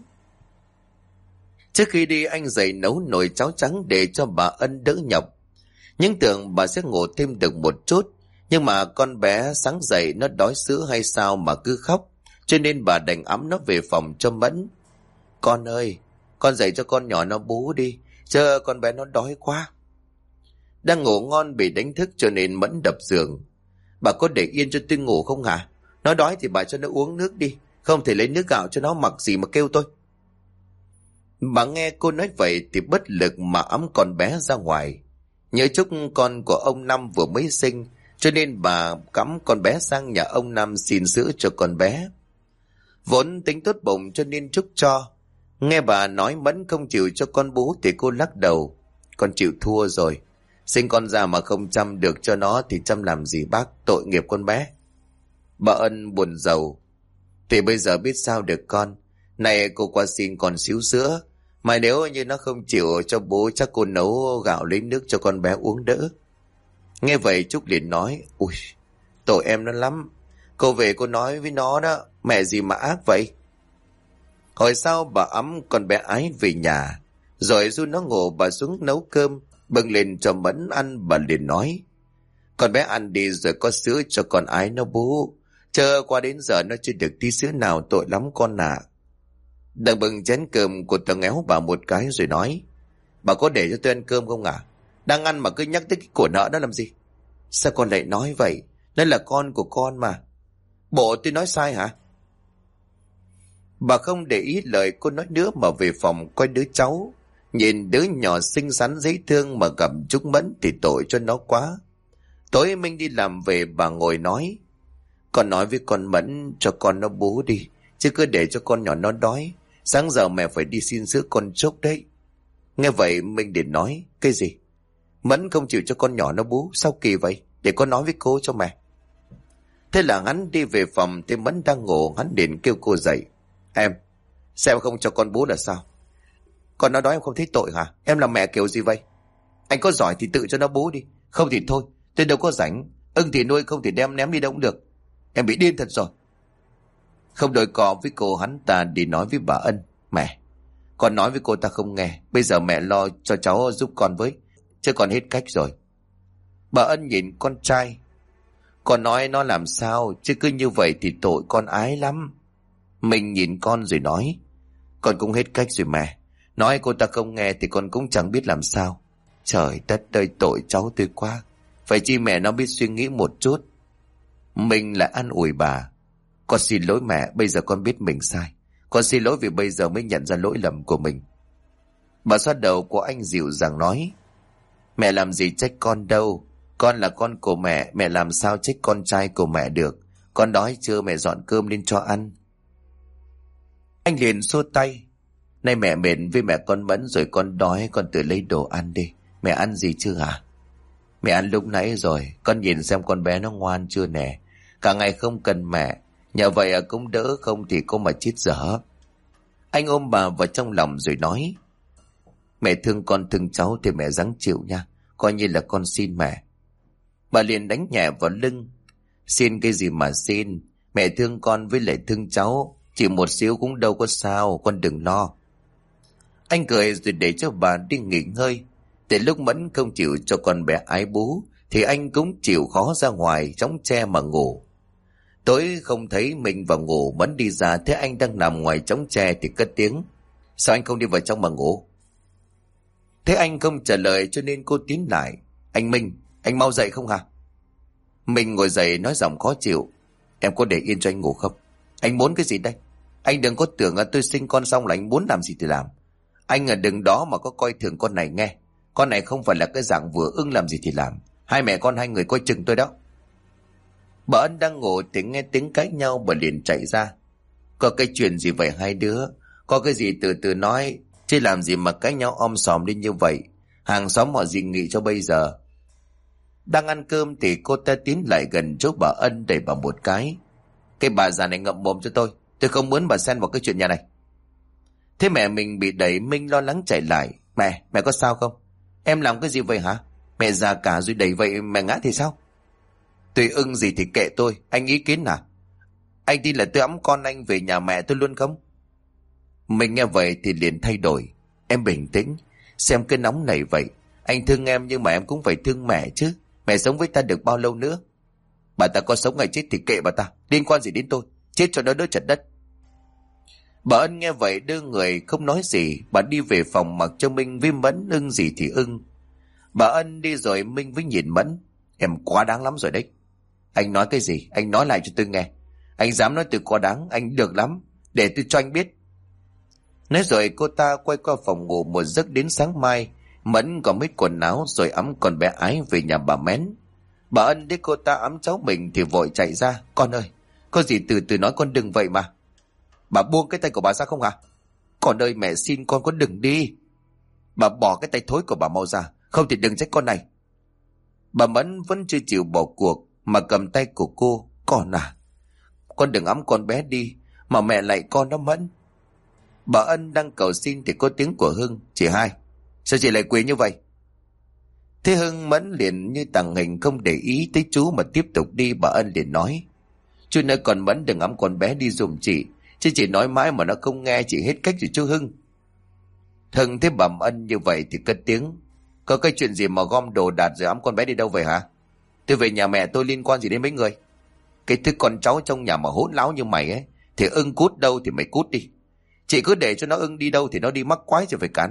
Trước khi đi anh dậy nấu nồi cháo trắng để cho bà Ân đỡ nhọc. Nhưng tưởng bà sẽ ngủ thêm được một chút, nhưng mà con bé sáng dậy nó đói sữa hay sao mà cứ khóc, cho nên bà đành ẵm nó về phòng cho Mẫn. Con ơi, con dậy cho con nhỏ nó bú đi, chứ con bé nó đói quá. Đang ngủ ngon bị đánh thức cho nên Mẫn đập giường. Bà có để yên cho tôi ngủ không hả? Nó đói thì bà cho nó uống nước đi, không thể lấy nước gạo cho nó, mặc gì mà kêu tôi. Bà nghe cô nói vậy thì bất lực mà ẵm con bé ra ngoài. Nhớ chúc con của ông Năm vừa mới sinh, cho nên bà cõng con bé sang nhà ông Năm xin sữa cho con bé. Vốn tính tốt bụng cho nên Trúc cho. Nghe bà nói Mẫn không chịu cho con bú thì cô lắc đầu. Con chịu thua rồi. Sinh con ra mà không chăm được cho nó thì chăm làm gì bác, tội nghiệp con bé. Bà Ân buồn rầu. Thì bây giờ biết sao được con. Này cô qua xin con xíu sữa. Mà nếu như nó không chịu cho bố, chắc cô nấu gạo lấy nước cho con bé uống đỡ. Nghe vậy Trúc liền nói. Ui, tội em nó lắm. Cô về cô nói với nó đó, mẹ gì mà ác vậy. Hồi sau bà ẵm con bé Ái về nhà, rồi du nó ngủ, bà xuống nấu cơm bưng lên cho Mẫn ăn. Bà liền nói, con bé ăn đi rồi có sữa cho con Ái nó bú, chờ qua đến giờ nó chưa được tí sữa nào, tội lắm con ạ. Đang bưng chén cơm của thằng éo bà một cái rồi nói, bà có để cho tôi ăn cơm không à? Đang ăn mà cứ nhắc tới cái của nợ đó làm gì? Sao con lại nói vậy? Nó là con của con mà. Bộ tôi nói sai hả? Bà không để ý lời cô nói nữa mà về phòng coi đứa cháu. Nhìn đứa nhỏ xinh xắn dễ thương mà gặp Trúc Mẫn thì tội cho nó quá. Tối Minh đi làm về, bà ngồi nói, con nói với con Mẫn cho con nó bú đi, chứ cứ để cho con nhỏ nó đói. Sáng giờ mẹ phải đi xin sữa con Trúc đấy. Nghe vậy Minh liền nói, cái gì? Mẫn không chịu cho con nhỏ nó bú, sao kỳ vậy? Để con nói với cô cho mẹ. Thế là hắn đi về phòng, thì Mẫn đang ngủ, hắn liền kêu cô dậy. Em, sao không cho con bú là sao? Con nó đói em không thấy tội hả? Em là mẹ kiểu gì vậy? Anh có giỏi thì tự cho nó bú đi, không thì thôi, tôi đâu có rảnh. Ưng thì nuôi, không thì đem ném đi đâu cũng được. Em bị điên thật rồi. Không đôi cò với cô, hắn ta đi nói với bà Ân. Mẹ, con nói với cô ta không nghe, bây giờ mẹ lo cho cháu giúp con với, chứ con hết cách rồi. Bà Ân nhìn con trai. Con nói nó làm sao, chứ cứ như vậy thì tội con Ái lắm. Mình nhìn con rồi nói, con cũng hết cách rồi mẹ. Nói cô ta không nghe thì con cũng chẳng biết làm sao. Trời đất ơi, tội cháu tôi quá. Phải chi mẹ nó biết suy nghĩ một chút. Mình lại an ủi bà. Con xin lỗi mẹ, bây giờ con biết mình sai. Con xin lỗi vì bây giờ mới nhận ra lỗi lầm của mình. Bà xoa đầu của anh dịu dàng nói, mẹ làm gì trách con đâu. Con là con của mẹ, mẹ làm sao trách con trai của mẹ được. Con đói chưa, mẹ dọn cơm lên cho ăn. Anh liền xua tay. Nay mẹ mệt với mẹ con Mẫn rồi, con đói, con tự lấy đồ ăn đi. Mẹ ăn gì chưa hả? Mẹ ăn lúc nãy rồi, con nhìn xem con bé nó ngoan chưa nè. Cả ngày không cần mẹ, nhờ vậy cũng đỡ, không thì cô mà chết dở. Anh ôm bà vào trong lòng rồi nói, mẹ thương con thương cháu thì mẹ ráng chịu nha, coi như là con xin mẹ. Bà liền đánh nhẹ vào lưng. Xin cái gì mà xin, mẹ thương con với lại thương cháu, chỉ một xíu cũng đâu có sao, con đừng lo. Anh cười rồi để cho bà đi nghỉ ngơi. Để lúc Mẫn không chịu cho con bé Ái bú thì anh cũng chịu khó ra ngoài chống tre mà ngủ. Tối không thấy mình vào ngủ, Mẫn đi ra thấy anh đang nằm ngoài chống tre thì cất tiếng, sao anh không đi vào trong mà ngủ? Thế anh không trả lời cho nên cô tiến lại. Anh Minh, anh mau dậy không hả? Mình ngồi dậy nói giọng khó chịu, em có để yên cho anh ngủ không? Anh muốn cái gì đây? Anh đừng có tưởng tôi sinh con xong là anh muốn làm gì thì làm. Anh đừng đó mà có coi thường con này nghe. Con này không phải là cái dạng vừa ưng làm gì thì làm. Hai mẹ con hai người coi chừng tôi đó. Bà Ân đang ngủ thì nghe tiếng cãi nhau, bà liền chạy ra. Có cái chuyện gì vậy hai đứa? Có cái gì từ từ nói, chứ làm gì mà cãi nhau om sòm lên như vậy? Hàng xóm họ dị nghị cho bây giờ. Đang ăn cơm thì cô ta tiến lại gần chỗ bà Ân đẩy bà một cái. Cái bà già này ngậm mồm cho tôi không muốn bà xen vào cái chuyện nhà này. Thế mẹ mình bị đẩy, Minh lo lắng chạy lại. Mẹ có sao không? Em làm cái gì vậy hả? Mẹ già cả rồi đẩy vậy mẹ ngã thì sao? Tùy ưng gì thì kệ tôi, anh ý kiến à? Anh tin là tôi ẵm con anh về nhà mẹ tôi luôn không? Mình nghe vậy thì liền thay đổi. Em bình tĩnh, xem cái nóng này vậy. Anh thương em nhưng mà em cũng phải thương mẹ chứ. Mẹ sống với ta được bao lâu nữa? Bà ta có sống ngày chết thì kệ bà ta, liên quan gì đến tôi? Chết cho nó đỡ chật đất. Bà Ân nghe vậy đưa người không nói gì. Bà đi về phòng mặc cho Minh với Mẫn ưng gì thì ưng. Bà Ân đi rồi Minh với nhìn Mẫn. Em quá đáng lắm rồi đấy. Anh nói cái gì? Anh nói lại cho tôi nghe. Anh dám nói từ quá đáng, anh được lắm. Để tôi cho anh biết. Nói rồi cô ta quay qua phòng ngủ một giấc đến sáng mai. Mẫn còn mấy quần áo rồi ẵm con bé Ái về nhà bà Mén. Bà Ân thấy cô ta ẵm cháu mình thì vội chạy ra. Con ơi, có gì từ từ nói, con đừng vậy mà. Bà buông cái tay của bà ra không hả? Con ơi, mẹ xin con đừng đi. Bà bỏ cái tay thối của bà mau ra, không thì đừng trách con này. Bà Mẫn vẫn chưa chịu bỏ cuộc mà cầm tay của cô. Con à, con đừng ẵm con bé đi, mà mẹ lại con đó Mẫn. Bà Ân đang cầu xin thì có tiếng của Hưng. Chị Hai, sao chị lại quỳ như vậy? Thế Hưng Mẫn liền như tàng hình không để ý tới chú mà tiếp tục đi. Bà Ân liền nói: Chú nói con Mẫn đừng ẵm con bé đi giùm chị, chứ chị nói mãi mà nó không nghe, chị hết cách rồi chú Hưng. Hưng thấy bà Ân như vậy thì cất tiếng: Có cái chuyện gì mà gom đồ đạc rồi ẵm con bé đi đâu vậy hả? Tôi về nhà mẹ tôi, liên quan gì đến mấy người? Cái thứ con cháu trong nhà mà hỗn láo như mày ấy, thì ưng cút đâu thì mày cút đi. Chị cứ để cho nó ưng đi đâu thì nó đi, mắc quái rồi phải cản.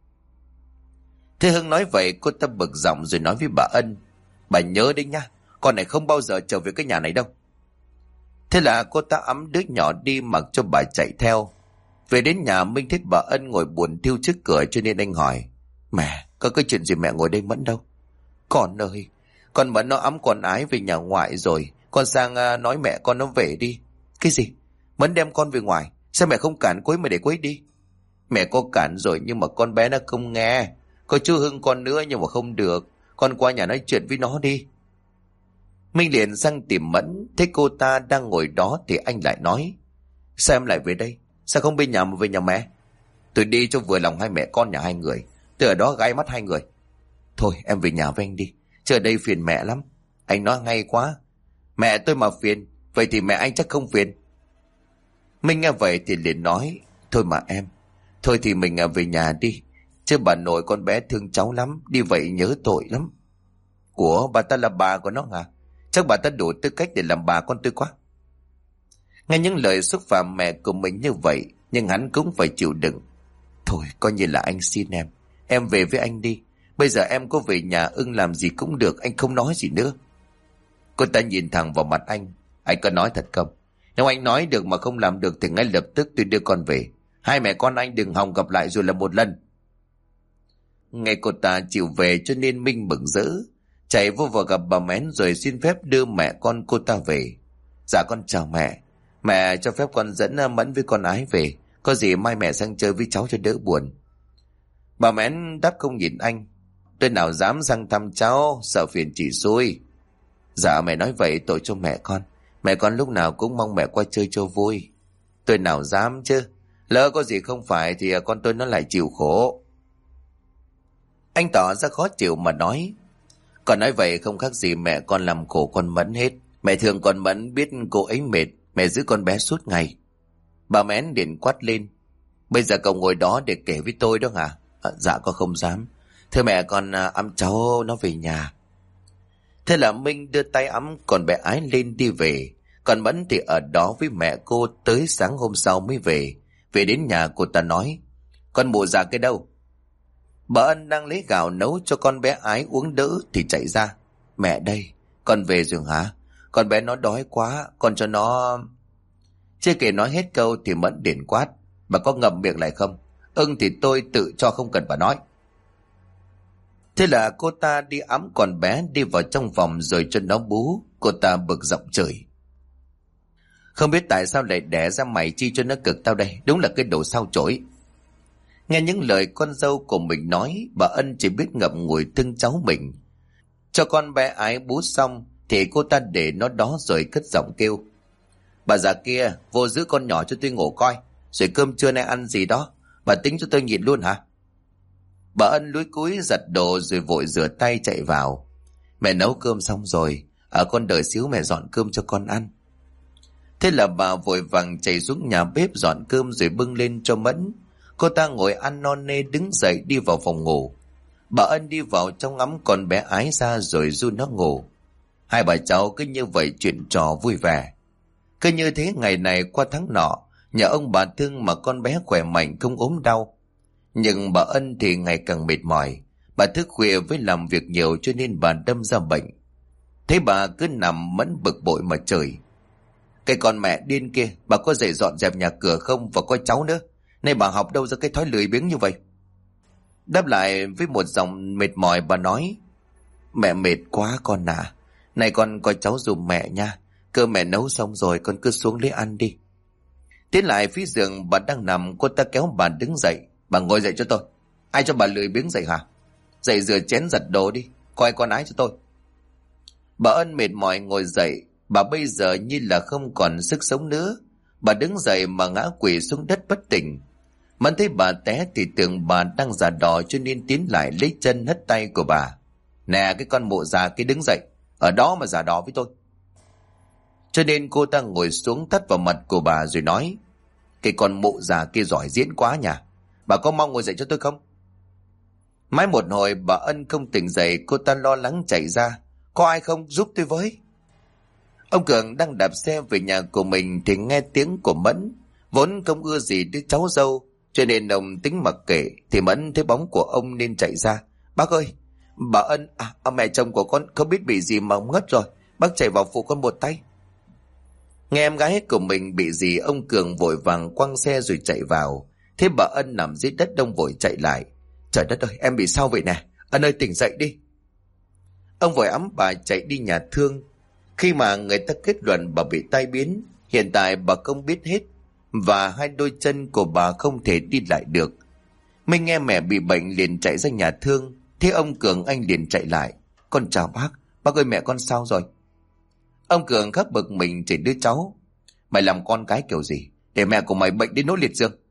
Thế Hưng nói vậy cô ta bực giọng rồi nói với bà Ân: Bà nhớ đấy nha, con này không bao giờ trở về cái nhà này đâu. Thế là cô ta ẵm đứa nhỏ đi mặc cho bà chạy theo. Về đến nhà Minh thấy bà Ân ngồi buồn thiu trước cửa cho nên anh hỏi: Mẹ, có cái chuyện gì mẹ ngồi đây Mẫn đâu? Con ơi, con Mẫn nó ẵm con Ái về nhà ngoại rồi. Con sang nói mẹ con nó về đi. Cái gì? Mẫn đem con về ngoài? Sao mẹ không cản cô ấy mà để cô ấy đi? Mẹ có cản rồi nhưng mà con bé nó không nghe. Có chú Hưng con nữa nhưng mà không được. Con qua nhà nói chuyện với nó đi. Minh liền sang tìm Mẫn. Thấy cô ta đang ngồi đó thì anh lại nói: Sao em lại về đây? Sao không bên nhà mà về nhà mẹ? Tôi đi cho vừa lòng hai mẹ con nhà hai người. Tôi ở đó gai mắt hai người. Thôi em về nhà với anh đi, chứ ở đây phiền mẹ lắm. Anh nói ngay quá. Mẹ tôi mà phiền, vậy thì mẹ anh chắc không phiền. Minh nghe vậy thì liền nói: Thôi mà em, thôi thì mình về nhà đi. Chứ bà nội con bé thương cháu lắm, đi vậy nhớ tội lắm. Của bà ta là bà của nó hả? Chắc bà ta đủ tư cách để làm bà con tôi quá. Nghe những lời xúc phạm mẹ của mình như vậy, nhưng hắn cũng phải chịu đựng. Thôi coi như là anh xin em về với anh đi. Bây giờ em có về nhà ưng làm gì cũng được, anh không nói gì nữa. Cô ta nhìn thẳng vào mặt anh có nói thật không? Nếu anh nói được mà không làm được thì ngay lập tức tôi đưa con về. Hai mẹ con anh đừng hòng gặp lại rồi là một lần. Nghe cô ta chịu về cho nên Minh mừng rỡ, chạy vô vào gặp bà Mén rồi xin phép đưa mẹ con cô ta về. Dạ con chào mẹ. Mẹ cho phép con dẫn Mẫn với con Ái về. Có gì mai mẹ sang chơi với cháu cho đỡ buồn. Bà Mén đáp không nhìn anh. Tôi nào dám sang thăm cháu, sợ phiền chị xui. Dạ mẹ nói vậy tội cho mẹ con. Mẹ con lúc nào cũng mong mẹ qua chơi cho vui. Tôi nào dám chứ. Lỡ có gì không phải thì con tôi nó lại chịu khổ. Anh tỏ ra khó chịu mà nói: Con nói vậy không khác gì mẹ con làm khổ con Mẫn hết. Mẹ thương con Mẫn biết cô ấy mệt, mẹ giữ con bé suốt ngày. Bà Mén liền quát lên: Bây giờ cậu ngồi đó để kể với tôi đó hả? Dạ con không dám. Thưa mẹ con ẵm cháu nó về nhà. Thế là Minh đưa tay ẵm con bé Ái lên đi về. Còn Mẫn thì ở đó với mẹ cô tới sáng hôm sau mới về. Về đến nhà cô ta nói: Con mụ già cái đâu? Bà Ân đang lấy gạo nấu cho con bé Ái uống đỡ thì chạy ra: Mẹ đây, con về rồi hả? Con bé nó đói quá, con cho nó... Chưa kể nói hết câu thì Mẫn liền quát: Bà có ngậm miệng lại không? Ưng thì tôi tự cho, không cần bà nói. Thế là cô ta đi ẵm con bé đi vào trong phòng rồi cho nó bú. Cô ta bực giọng chửi: Không biết tại sao lại đẻ ra mày chi cho nó cực tao đây, đúng là cái đồ sao chổi. Nghe những lời con dâu của mình nói, bà Ân chỉ biết ngậm ngùi thương cháu mình. Cho con bé Ái bú xong thì cô ta để nó đó rồi cất giọng kêu: Bà già kia, vô giữ con nhỏ cho tôi ngủ coi, rồi cơm trưa nay ăn gì đó, bà tính cho tôi nhịn luôn hả? Bà Ân lúi cúi giặt đồ rồi vội rửa tay chạy vào. Mẹ nấu cơm xong rồi, con đợi xíu mẹ dọn cơm cho con ăn. Thế là bà vội vàng chạy xuống nhà bếp dọn cơm rồi bưng lên cho Mẫn. Cô ta ngồi ăn no nê đứng dậy đi vào phòng ngủ. Bà Ân đi vào trong ngắm con bé Ái ra rồi ru nó ngủ. Hai bà cháu cứ như vậy chuyện trò vui vẻ. Cứ như thế ngày này qua tháng nọ, nhà ông bà thương mà con bé khỏe mạnh không ốm đau. Nhưng bà Ân thì ngày càng mệt mỏi. Bà thức khuya với làm việc nhiều cho nên bà đâm ra bệnh. Thấy bà cứ nằm Mẫn bực bội mà chửi: Cái con mẹ điên kia, bà có dậy dọn dẹp nhà cửa không, và có cháu nữa. Nay bà học đâu ra cái thói lười biếng như vậy? Đáp lại với một giọng mệt mỏi, bà nói: Mẹ mệt quá con à. Này con coi cháu giùm mẹ nha. Cơm mẹ nấu xong rồi, con cứ xuống lấy ăn đi. Tiến lại phía giường bà đang nằm, cô ta kéo bà đứng dậy. Bà ngồi dậy cho tôi. Ai cho bà lười biếng dậy hả? Dậy rửa chén giặt đồ đi, coi con Ái cho tôi. Bà Ân mệt mỏi ngồi dậy. Bà bây giờ như là không còn sức sống nữa. Bà đứng dậy mà ngã quỵ xuống đất bất tỉnh. Mẫn thấy bà té thì tưởng bà đang giả đò cho nên tiến lại lấy chân hất tay của bà. Nè cái con mụ già kia, đứng dậy, ở đó mà giả đò với tôi. Cho nên cô ta ngồi xuống tát vào mặt của bà rồi nói: Cái con mụ già kia giỏi diễn quá nhỉ. Bà có mong ngồi dậy cho tôi không? Mãi một hồi bà Ân không tỉnh dậy. Cô ta lo lắng chạy ra: Có ai không, giúp tôi với. Ông Cường đang đạp xe về nhà của mình thì nghe tiếng của Mẫn. Vốn không ưa gì đứa cháu dâu cho nên ông tính mặc kệ, thì Mẫn thấy bóng của ông nên chạy ra: Bác ơi, bà Ân, mẹ chồng của con không biết bị gì mà ngất rồi, bác chạy vào phụ con một tay. Nghe em gái của mình bị gì, ông Cường vội vàng quăng xe rồi chạy vào. Thế bà Ân nằm dưới đất, ông vội chạy lại: Trời đất ơi, em bị sao vậy nè? Ân ơi, tỉnh dậy đi. Ông vội ẵm bà chạy đi nhà thương. Khi mà người ta kết luận bà bị tai biến, hiện tại bà không biết hết, và hai đôi chân của bà không thể đi lại được. Mình nghe mẹ bị bệnh liền chạy ra nhà thương. Thế ông Cường anh liền chạy lại: Con chào bác ơi, mẹ con sao rồi? Ông Cường khắc bực mình chỉ đứa cháu: Mày làm con cái kiểu gì để mẹ của mày bệnh đến nỗi liệt giường?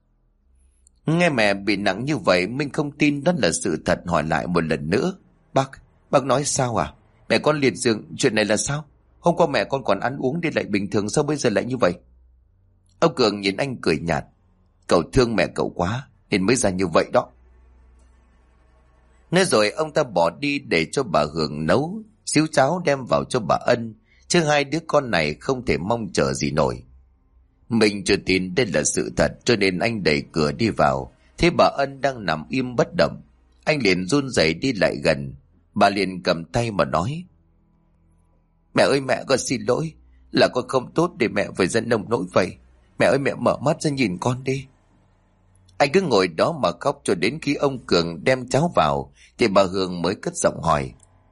Nghe mẹ bị nặng như vậy, Minh không tin đó là sự thật, hỏi lại một lần nữa: Bác nói sao à? Mẹ con liệt giường, chuyện này là sao? Hôm qua mẹ con còn ăn uống đi lại bình thường, sao bây giờ lại như vậy? Ông Cường nhìn anh cười nhạt: Cậu thương mẹ cậu quá nên mới ra như vậy đó. Nói rồi ông ta bỏ đi để cho bà Hường nấu xíu cháo đem vào cho bà Ân, chứ hai đứa con này không thể mong chờ gì nổi. Mình chưa tin đây là sự thật cho nên anh đẩy cửa đi vào. Thế bà Ân đang nằm im bất động. Anh liền run rẩy đi lại gần. Bà liền cầm tay mà nói: Mẹ ơi, mẹ con xin lỗi, là con không tốt để mẹ phải giận nồng nỗi vậy. Mẹ ơi, mẹ mở mắt ra nhìn con đi. Anh cứ ngồi đó mà khóc cho đến khi ông Cường đem cháo vào thì bà Hương mới cất giọng hỏi: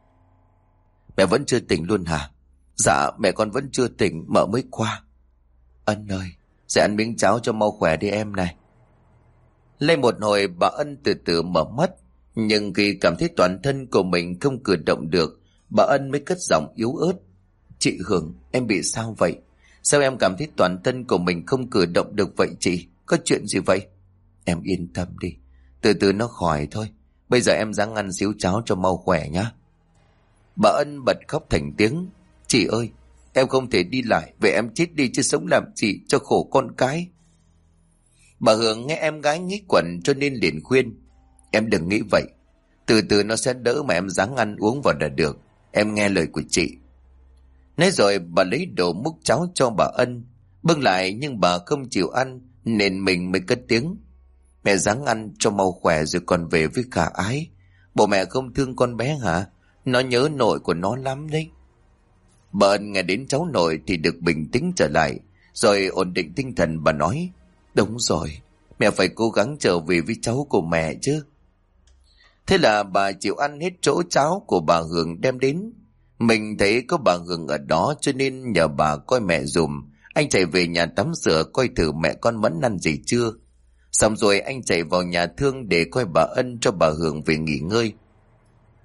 Mẹ vẫn chưa tỉnh luôn hả? Dạ mẹ con vẫn chưa tỉnh, mợ mới qua. Ân ơi, sẽ ăn miếng cháo cho mau khỏe đi em này. Lên một hồi bà Ân từ từ mở mắt, nhưng khi cảm thấy toàn thân của mình không cử động được, bà Ân mới cất giọng yếu ớt: Chị Hương, em bị sao vậy? Sao em cảm thấy toàn thân của mình không cử động được vậy chị? Có chuyện gì vậy? Em yên tâm đi, từ từ nó khỏi thôi. Bây giờ em ráng ăn xíu cháo cho mau khỏe nhá. Bà Ân bật khóc thành tiếng: Chị ơi, em không thể đi lại, vậy em chết đi chứ sống làm chị cho khổ con cái. Bà Hương nghe em gái nghĩ quẩn cho nên liền khuyên: Em đừng nghĩ vậy, từ từ nó sẽ đỡ mà em ráng ăn uống vào là được. Em nghe lời của chị. Nói rồi bà lấy đồ múc cháo cho bà Ân, bưng lại nhưng bà không chịu ăn nên mình mới cất tiếng: Mẹ ráng ăn cho mau khỏe rồi còn về với cả Ái. Bộ mẹ không thương con bé hả? Nó nhớ nội của nó lắm đấy. Bà Ân nghe đến cháu nội thì được bình tĩnh trở lại, rồi ổn định tinh thần bà nói: Đúng rồi, mẹ phải cố gắng trở về với cháu của mẹ chứ. Thế là bà chịu ăn hết chỗ cháo của bà Hương đem đến. Mình thấy có bà Hương ở đó cho nên nhờ bà coi mẹ dùm. Anh chạy về nhà tắm rửa coi thử mẹ con Mẫn ăn gì chưa. Xong rồi anh chạy vào nhà thương để coi bà Ân cho bà Hương về nghỉ ngơi.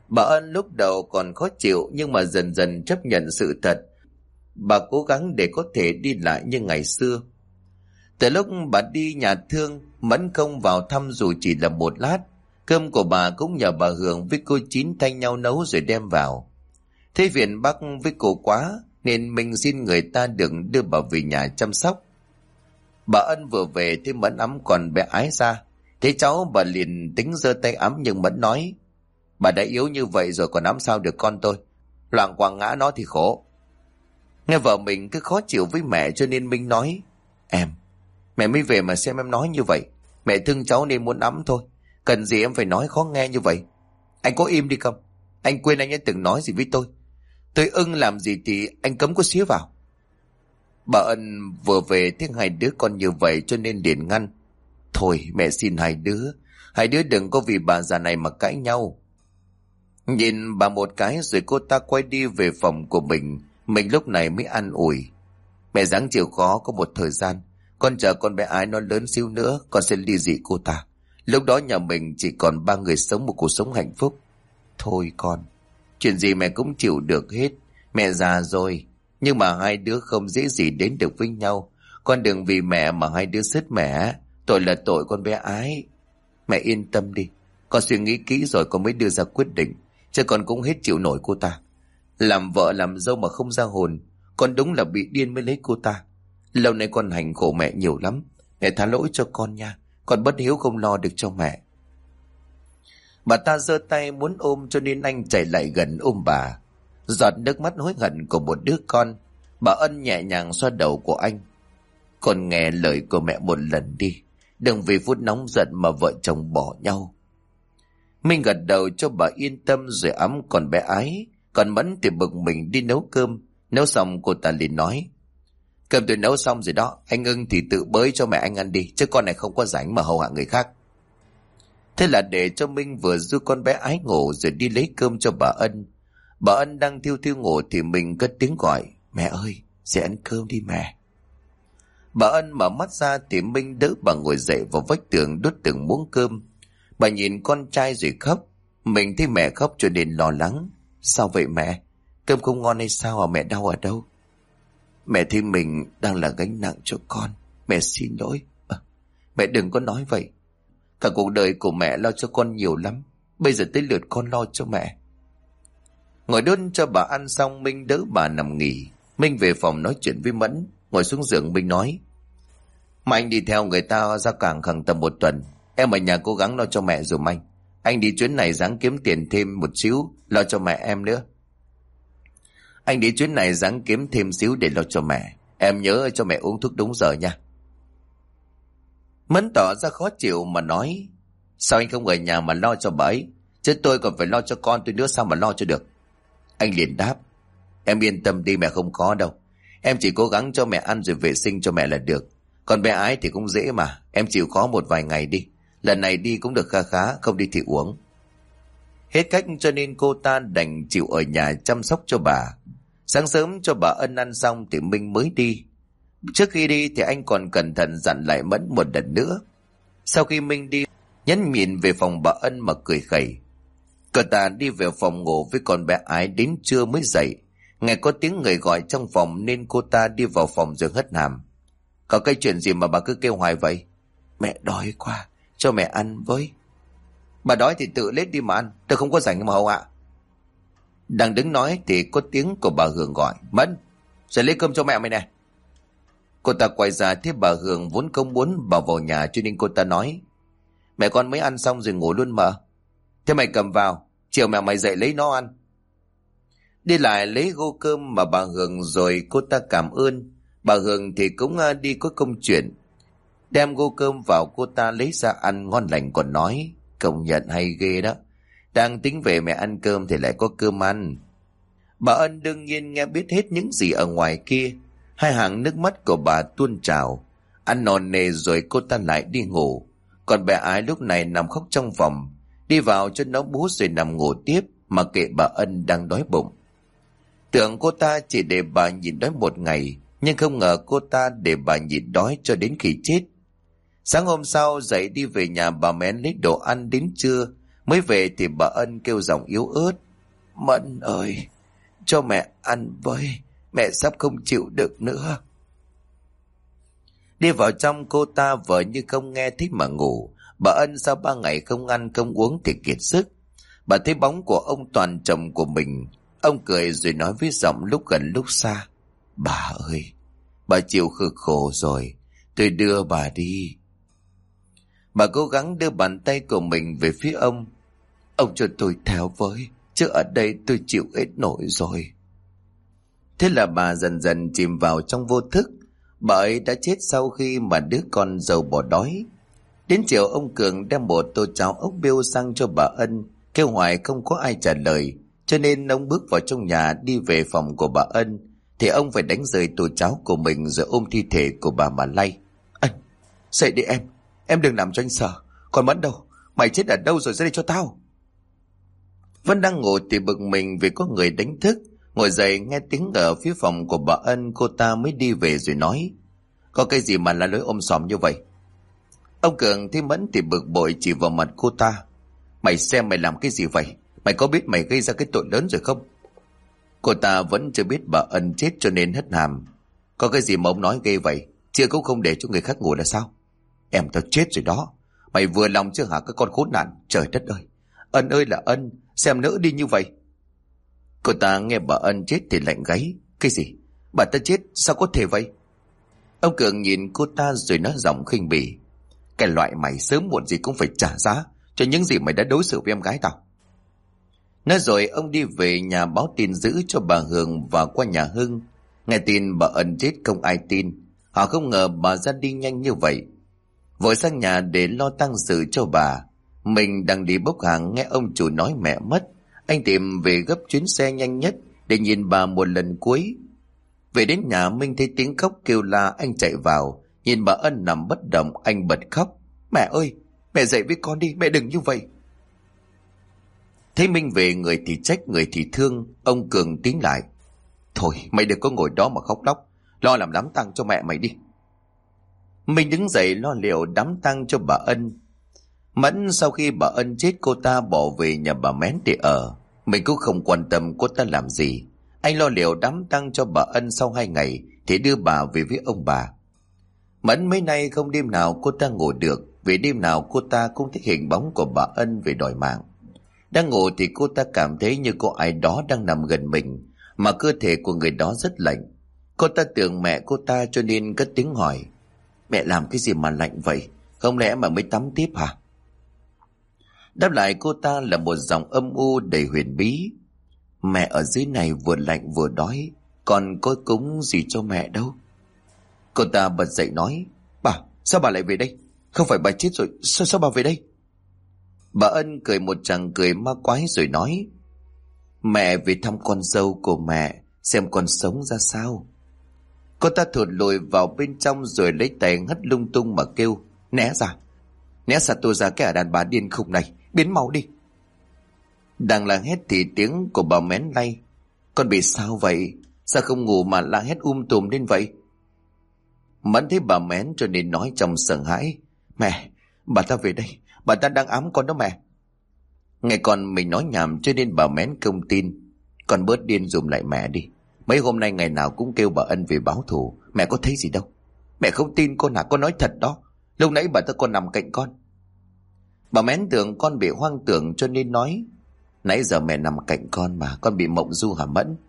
Bà Ân lúc đầu còn khó chịu nhưng mà dần dần chấp nhận sự thật. Bà cố gắng để có thể đi lại như ngày xưa. Từ lúc bà đi nhà thương, Mẫn không vào thăm dù chỉ là một lát. Cơm của bà cũng nhờ bà Hường với cô Chín thay nhau nấu rồi đem vào. Thấy phiền Bắc với cô quá nên mình xin người ta đừng đưa bà về nhà chăm sóc. Bà Ân vừa về thấy Mẫn ẵm còn bé Ái ra. Thấy cháu bà liền tính giơ tay ẵm nhưng Mẫn nói: bà đã yếu như vậy rồi còn ẵm sao được con tôi, loạng quạng ngã nó thì khổ. Nghe vợ mình cứ khó chịu với mẹ cho nên Minh nói: em, mẹ mới về mà xem em nói như vậy. Mẹ thương cháu nên muốn ẵm thôi, cần gì em phải nói khó nghe như vậy. Anh có im đi không? Anh quên anh ấy từng nói gì với tôi ưng làm gì thì anh cấm có xía vào. Bà Ân vừa về thấy hai đứa con như vậy cho nên liền ngăn: thôi mẹ xin hai đứa đừng có vì bà già này mà cãi nhau. Nhìn bà một cái rồi cô ta quay đi về phòng của mình lúc này mới an ủi: mẹ ráng chịu khó có một thời gian, con chờ con bé Ái nó lớn xíu nữa con sẽ ly dị cô ta. Lúc đó nhà mình chỉ còn ba người sống một cuộc sống hạnh phúc. Thôi con, chuyện gì mẹ cũng chịu được hết. Mẹ già rồi, nhưng mà hai đứa không dễ gì đến được với nhau. Con đừng vì mẹ mà hai đứa sứt mẻ. Tội là tội con bé Ái. Mẹ yên tâm đi, con suy nghĩ kỹ rồi con mới đưa ra quyết định, chứ con cũng hết chịu nổi cô ta. Làm vợ làm dâu mà không ra hồn, con đúng là bị điên mới lấy cô ta. Lâu nay con hành khổ mẹ nhiều lắm, mẹ tha lỗi cho con nha. Con bất hiếu không lo được cho mẹ. Bà ta giơ tay muốn ôm cho nên anh chạy lại gần ôm bà. Giọt nước mắt hối hận của một đứa con, bà Ân nhẹ nhàng xoa đầu của anh. Con nghe lời của mẹ một lần đi, đừng vì phút nóng giận mà vợ chồng bỏ nhau. Minh gật đầu cho bà yên tâm rồi ấm còn bé Ái. Còn Mẫn thì bực mình đi nấu cơm. Nấu xong cô ta liền nói: cơm tôi nấu xong rồi đó, anh ưng thì tự bới cho mẹ anh ăn đi, chứ con này không có rảnh mà hầu hạ người khác. Thế là để cho Minh vừa giúp con bé Ái ngủ rồi đi lấy cơm cho bà Ân. Bà Ân đang thiêu thiêu ngủ thì mình cất tiếng gọi: mẹ ơi, dậy ăn cơm đi mẹ. Bà Ân mở mắt ra thì Minh đỡ bà ngồi dậy vào vách tường đút từng muỗng cơm. Bà nhìn con trai rồi khóc. Mình thấy mẹ khóc cho nên lo lắng: sao vậy mẹ? Cơm không ngon hay sao à? Mẹ đau ở đâu? Mẹ thấy mình đang là gánh nặng cho con, mẹ xin lỗi. Mẹ đừng có nói vậy. Cả cuộc đời của mẹ lo cho con nhiều lắm, bây giờ tới lượt con lo cho mẹ. Ngồi đốt cho bà ăn xong, Minh đỡ bà nằm nghỉ. Minh về phòng nói chuyện với Mẫn. Ngồi xuống giường Minh nói: mà anh đi theo người ta ra cảng khoảng tầm một tuần, em ở nhà cố gắng lo cho mẹ dùm anh. Anh đi chuyến này ráng kiếm tiền thêm một xíu lo cho mẹ em nữa. Anh đi chuyến này ráng kiếm thêm xíu để lo cho mẹ. Em nhớ cho mẹ uống thuốc đúng giờ nha. Mẫn tỏ ra khó chịu mà nói: sao anh không ở nhà mà lo cho bà ấy, chứ tôi còn phải lo cho con tôi nữa, sao mà lo cho được. Anh liền đáp: em yên tâm đi, mẹ không có đâu. Em chỉ cố gắng cho mẹ ăn rồi vệ sinh cho mẹ là được. Còn bé Ái thì cũng dễ mà, em chịu khó một vài ngày đi. Lần này đi cũng được kha khá, không đi thì uống. Hết cách cho nên cô ta đành chịu ở nhà chăm sóc cho bà. Sáng sớm cho bà Ân ăn xong thì Minh mới đi. Trước khi đi thì anh còn cẩn thận dặn lại Mẫn một lần nữa. Sau khi Minh đi, nhấn nhìn về phòng bà Ân mà cười khẩy. Cậu ta đi về phòng ngủ với con bé Ái đến trưa mới dậy. Nghe có tiếng người gọi trong phòng nên cô ta đi vào phòng rồi hất hàm: có cái chuyện gì mà bà cứ kêu hoài vậy? Mẹ đói quá, cho mẹ ăn với. Bà đói thì tự lết đi mà ăn, tôi không có rảnh mà hầu ạ. Đang đứng nói thì có tiếng của bà Hường gọi: Mẫn, sẽ lấy cơm cho mẹ mày nè. Cô ta quay ra thấy bà Hường vốn không muốn bà vào nhà cho nên cô ta nói: mẹ con mới ăn xong rồi ngủ luôn mà. Thế mày cầm vào, chiều mẹ mày dậy lấy nó ăn. Đi lại lấy gô cơm mà bà Hường rồi cô ta cảm ơn. Bà Hường thì cũng đi có công chuyện. Đem gô cơm vào cô ta lấy ra ăn ngon lành còn nói: công nhận hay ghê đó. Đang tính về mẹ ăn cơm thì lại có cơm ăn. Bà Ân đương nhiên nghe biết hết những gì ở ngoài kia. Hai hàng nước mắt của bà tuôn trào. Ăn ngon nề rồi cô ta lại đi ngủ. Còn bé Ái lúc này nằm khóc trong phòng. Đi vào cho nó bú rồi nằm ngủ tiếp, mà kệ bà Ân đang đói bụng. Tưởng cô ta chỉ để bà nhịn đói một ngày, nhưng không ngờ cô ta để bà nhịn đói cho đến khi chết. Sáng hôm sau dậy đi về nhà bà Mén lấy đồ ăn đến trưa. Mới về thì bà Ân kêu giọng yếu ớt: Mẫn ơi, cho mẹ ăn với, mẹ sắp không chịu được nữa. Đi vào trong, cô ta vờ như không nghe thích mà ngủ. Bà Ân sau 3 ngày không ăn không uống thì kiệt sức. Bà thấy bóng của ông Toàn, chồng của mình. Ông cười rồi nói với giọng lúc gần lúc xa: Bà ơi, bà chịu cực khổ rồi, tôi đưa bà đi. Bà cố gắng đưa bàn tay của mình về phía ông. Ông cho tôi theo với, chứ ở đây tôi chịu hết nổi rồi. Thế là bà dần dần chìm vào trong vô thức. Bà ấy đã chết sau khi mà đứa con dâu bỏ đói. Đến chiều, ông Cường đem một tô cháo ốc biêu sang cho bà Ân, kêu hoài không có ai trả lời, cho nên ông bước vào trong nhà. Đi về phòng của bà Ân thì ông phải đánh rơi tô cháo của mình rồi ôm thi thể của bà mà lay: Anh, dậy đi em đừng làm cho anh sợ. Còn Mẫn đâu, mày chết ở đâu rồi, ra đây cho tao. Vân đang ngủ thì bực mình vì có người đánh thức. Ngồi dậy nghe tiếng ở phía phòng của bà Ân, cô ta mới đi về rồi nói: Có cái gì mà la lối ôm sòm như vậy? Ông Cường thấy Mẫn thì bực bội chỉ vào mặt cô ta: Mày xem mày làm cái gì vậy? Mày có biết mày gây ra cái tội lớn rồi không? Cô ta vẫn chưa biết bà Ân chết cho nên hất hàm: Có cái gì mà ông nói ghê vậy? Chưa cũng không để cho người khác ngủ là sao? Em tao chết rồi đó. Mày vừa lòng chưa hả cái con khốn nạn? Trời đất ơi, Ân ơi là Ân, xem nỡ đi như vậy. Cô ta nghe bà Ân chết thì lạnh gáy: Cái gì? Bà ta chết sao có thể vậy? Ông Cường nhìn cô ta rồi nói giọng khinh bỉ: Cái loại mày sớm muộn gì cũng phải trả giá cho những gì mày đã đối xử với em gái tao. Nói rồi ông đi về nhà báo tin dữ cho bà Hường và qua nhà Hưng. Nghe tin bà Ân chết không ai tin. Họ không ngờ bà ra đi nhanh như vậy. Vội sang nhà để lo tang sự cho bà. Mình đang đi bốc hàng nghe ông chủ nói mẹ mất. Anh tìm về gấp chuyến xe nhanh nhất để nhìn bà một lần cuối. Về đến nhà, Minh thấy tiếng khóc kêu la, anh chạy vào. Nhìn bà Ân nằm bất động, anh bật khóc: Mẹ ơi, mẹ dậy với con đi, mẹ đừng như vậy. Thấy Minh về, người thì trách người thì thương. Ông Cường tín lại: Thôi mày đừng có ngồi đó mà khóc lóc, lo làm đám tang cho mẹ mày đi. Minh đứng dậy lo liệu đám tang cho bà Ân. Mẫn sau khi bà Ân chết, cô ta bỏ về nhà bà Mén để ở. Mình cũng không quan tâm cô ta làm gì. Anh lo liệu đám tang cho bà Ân. Sau 2 ngày thì đưa bà về với ông bà. Mẫn mấy nay không đêm nào cô ta ngủ được, vì đêm nào cô ta cũng thấy hình bóng của bà Ân về đòi mạng. Đang ngủ thì cô ta cảm thấy như có ai đó đang nằm gần mình, mà cơ thể của người đó rất lạnh. Cô ta tưởng mẹ cô ta cho nên cất tiếng hỏi: Mẹ làm cái gì mà lạnh vậy? Không lẽ mà mới tắm tiếp hả? Đáp lại cô ta là một giọng âm u đầy huyền bí: Mẹ ở dưới này vừa lạnh vừa đói, còn có cúng gì cho mẹ đâu. Cô ta bật dậy nói: Bà, sao bà lại về đây? Không phải bà chết rồi, sao bà về đây? Bà Ân cười một tràng cười ma quái rồi nói: Mẹ về thăm con dâu của mẹ, xem con sống ra sao. Cô ta thụt lùi vào bên trong rồi lấy tay hất lung tung mà kêu: Né ra tôi ra cái đàn bà điên khùng này, biến mau đi. Đang la hét thì tiếng của bà Mén lay: Con bị sao vậy? Sao không ngủ mà la hét tùm lên vậy? Mẫn thấy bà Mén cho nên nói trong sợ hãi: Mẹ, bà ta về đây, bà ta đang ám con đó mẹ. Nghe con mình nói nhảm cho nên bà Mén không tin. Con bớt điên dùm lại mẹ đi. Mấy hôm nay ngày nào cũng kêu bà Ân về báo thù, mẹ có thấy gì đâu. Mẹ không tin con hả? Con nói thật đó. Lúc nãy bà ta còn nằm cạnh con. Bà Mén tưởng con bị hoang tưởng cho nên nói: Nãy giờ mẹ nằm cạnh con mà, con bị mộng du hả Mẫn?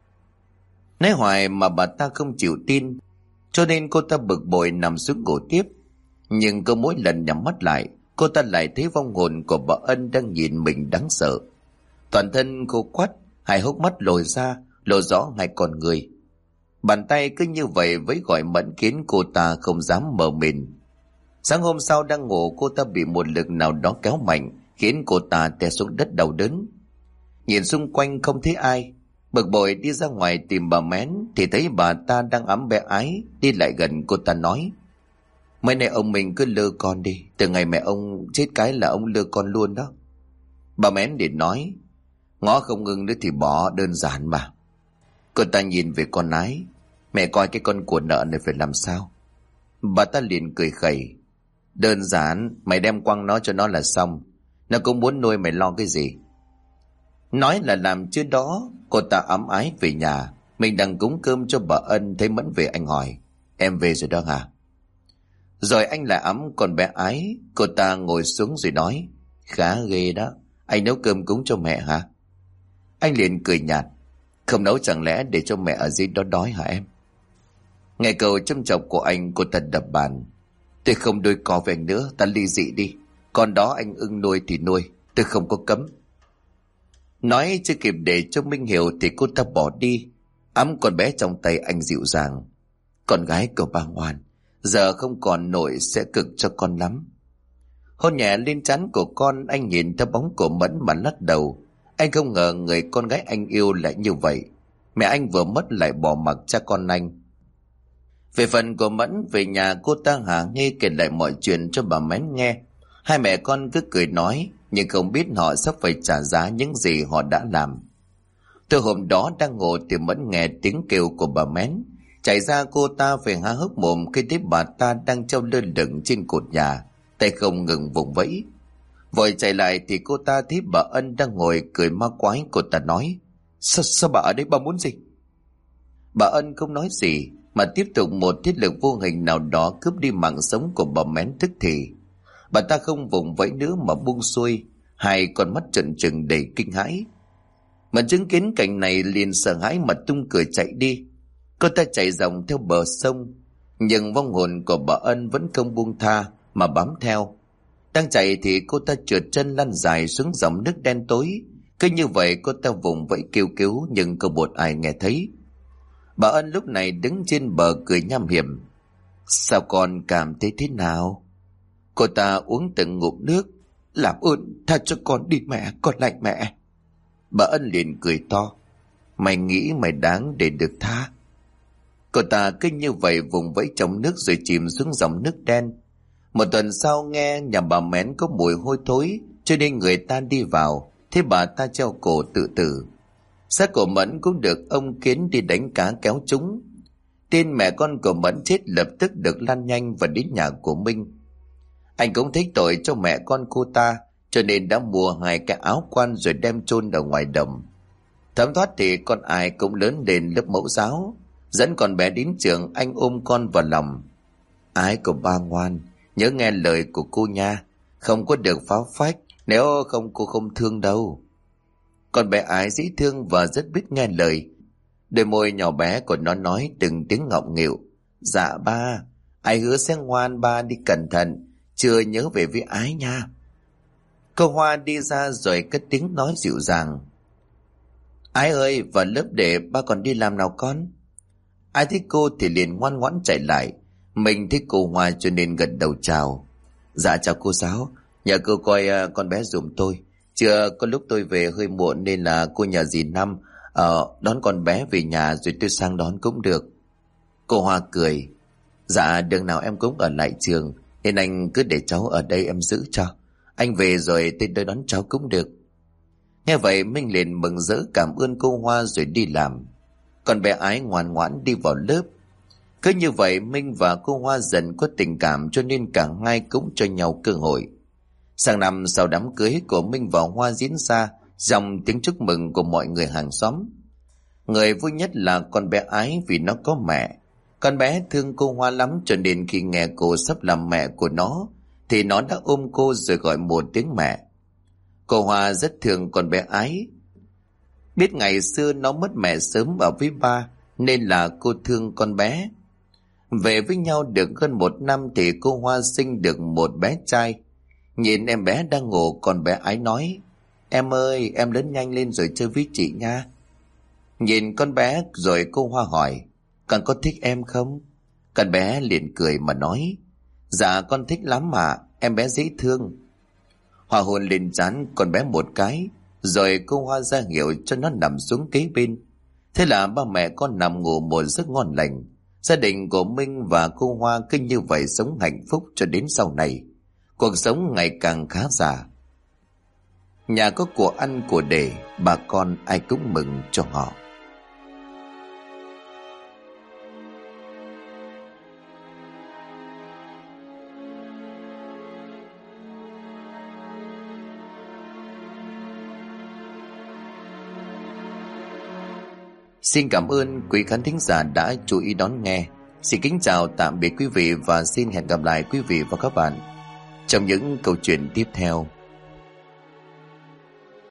Nói hoài mà bà ta không chịu tin, cho nên cô ta bực bội nằm xuống ngủ tiếp. Nhưng cứ mỗi lần nhắm mắt lại, cô ta lại thấy vong hồn của bà Ân đang nhìn mình đáng sợ. Toàn thân khô quắt, 2 hốc mắt lồi ra, lộ rõ 2 con người. Bàn tay cứ như vậy với gọi Mẫn khiến cô ta không dám mở mìn. Sáng hôm sau đang ngủ, cô ta bị một lực nào đó kéo mạnh, khiến cô ta té xuống đất đau đớn. Nhìn xung quanh không thấy ai, bực bội đi ra ngoài tìm bà Mén thì thấy bà ta đang ẵm bé Ái. Đi lại gần cô ta nói: Mấy nay ông mình cứ lơ con đi, từ ngày mẹ ông chết cái là ông lơ con luôn đó. Bà Mén điện nói: Ngó không ngưng nữa thì bỏ, đơn giản mà. Cô ta nhìn về con Ái: Mẹ coi cái con của nợ này phải làm sao? Bà ta liền cười khẩy: Đơn giản, mày đem quăng nó cho nó là xong. Nó cũng muốn nuôi, mày lo cái gì? Nói là làm chứ đó. Cô ta ấm ái về nhà. Mình đang cúng cơm cho bà Ân, thấy Mẫn về anh hỏi: Em về rồi đó hả? Rồi anh lại ấm con bé Ái. Cô ta ngồi xuống rồi nói: Khá ghê đó, anh nấu cơm cúng cho mẹ hả? Anh liền cười nhạt: Không nấu chẳng lẽ để cho mẹ ở dưới đó đói hả em? Nghe câu châm chọc của anh, cô ta đập bàn: Tôi không đôi co với anh nữa, ta ly dị đi. Con đó anh ưng nuôi thì nuôi, tôi không có cấm. Nói chưa kịp để cho Minh hiểu thì cô ta bỏ đi, ẵm con bé trong tay anh dịu dàng: Con gái của bà ngoan, giờ không còn nội sẽ cực cho con lắm. Hôn nhẹ lên trán của con, anh nhìn theo bóng của Mẫn mà lắc đầu. Anh không ngờ người con gái anh yêu lại như vậy. Mẹ anh vừa mất lại bỏ mặc cha con anh. Về phần của Mẫn, về nhà cô ta hả hê kể lại mọi chuyện cho bà Mén nghe. Hai mẹ con cứ cười nói, nhưng không biết họ sắp phải trả giá những gì họ đã làm. Từ hôm đó đang ngủ thì Mẫn nghe tiếng kêu của bà Mén. Chạy ra, cô ta về há hốc mồm khi thấy bà ta đang treo lơ lửng trên cột nhà, tay không ngừng vùng vẫy. Vội chạy lại thì cô ta thấy bà Ân đang ngồi cười ma quái. Cô ta nói: Sao bà ở đây, bà muốn gì? Bà Ân không nói gì mà tiếp tục một thiết lực vô hình nào đó cướp đi mạng sống của bà Mén tức thì. Bà ta không vùng vẫy nữa mà buông xuôi, hai con mắt trợn trừng đầy kinh hãi. Mà chứng kiến cảnh này liền sợ hãi mà tung cửa chạy đi. Cô ta chạy dòng theo bờ sông, nhưng vong hồn của bà Ân vẫn không buông tha mà bám theo. Đang chạy thì cô ta trượt chân lăn dài xuống dòng nước đen tối. Cứ như vậy cô ta vùng vẫy kêu cứu nhưng không một ai nghe thấy. Bà Ân lúc này đứng trên bờ cười nham hiểm: Sao con cảm thấy thế nào? Cô ta uống từng ngụm nước: Làm ơn tha cho con đi mẹ, con lạnh mẹ. Bà Ân liền cười to: Mày nghĩ mày đáng để được tha? Cô ta cứ như vậy vùng vẫy trong nước rồi chìm xuống dòng nước đen. Một tuần sau nghe nhà bà Mén có mùi hôi thối, cho nên người ta đi vào, thế bà ta treo cổ tự tử. Xác của Mẫn cũng được ông Kiến đi đánh cá kéo trúng. Tin mẹ con của Mẫn chết lập tức được lan nhanh và đến nhà của Minh. Anh cũng thích tội cho mẹ con cô ta, cho nên đã mua hai cái áo quan rồi đem chôn ở ngoài đồng. Thấm thoát thì con ai cũng lớn lên lớp mẫu giáo. Dẫn con bé đến trường, anh ôm con vào lòng: Ái của ba ngoan, nhớ nghe lời của cô nha, không có được phá phách, nếu không cô không thương đâu. Con bé Ái dễ thương và rất biết nghe lời. Đôi môi nhỏ bé của nó nói từng tiếng ngọng nghịu: Dạ ba, Ái hứa sẽ ngoan ba, đi cẩn thận, chưa nhớ về với Ái nha. Cô Hoa đi ra rồi cất tiếng nói dịu dàng: Ái ơi, vào lớp để ba còn đi làm nào con. Ai thấy cô thì liền ngoan ngoãn chạy lại. Mình thích cô Hoa cho nên gật đầu chào: Dạ chào cô giáo, nhờ cô coi con bé giùm tôi. Chưa có lúc tôi về hơi muộn nên là cô nhờ dì Năm đón con bé về nhà rồi tôi sang đón cũng được. Cô Hoa cười: Dạ đường nào em cũng ở lại trường, nên anh cứ để cháu ở đây em giữ cho. Anh về rồi tôi tới đón cháu cũng được. Nghe vậy Minh liền mừng rỡ cảm ơn cô Hoa rồi đi làm. Còn bé Ái ngoan ngoãn đi vào lớp. Cứ như vậy Minh và cô Hoa dần có tình cảm, cho nên cả hai cũng cho nhau cơ hội. Sang năm sau đám cưới của Minh và Hoa diễn ra, dòng tiếng chúc mừng của mọi người hàng xóm. Người vui nhất là con bé Ái vì nó có mẹ. Con bé thương cô Hoa lắm, cho nên khi nghe cô sắp làm mẹ của nó thì nó đã ôm cô rồi gọi một tiếng mẹ. Cô Hoa rất thương con bé Ái. Biết ngày xưa nó mất mẹ sớm ở với ba, nên là cô thương con bé. Về với nhau được hơn một năm thì cô Hoa sinh được một bé trai. Nhìn em bé đang ngủ, con bé Ái nói: Em ơi, em lớn nhanh lên rồi chơi với chị nha. Nhìn con bé rồi cô Hoa hỏi: Con có thích em không? Con bé liền cười mà nói: Dạ con thích lắm mà, em bé dễ thương. Hoa hôn lên trán con bé một cái, rồi cô Hoa ra hiệu cho nó nằm xuống kế bên. Thế là ba mẹ con nằm ngủ một giấc ngon lành. Gia đình của Minh và cô Hoa cứ như vậy sống hạnh phúc cho đến sau này. Cuộc sống ngày càng khá giả. Nhà có của ăn của để, bà con ai cũng mừng cho họ. Xin cảm ơn quý khán thính giả đã chú ý đón nghe. Xin kính chào tạm biệt quý vị và xin hẹn gặp lại quý vị và các bạn trong những câu chuyện tiếp theo.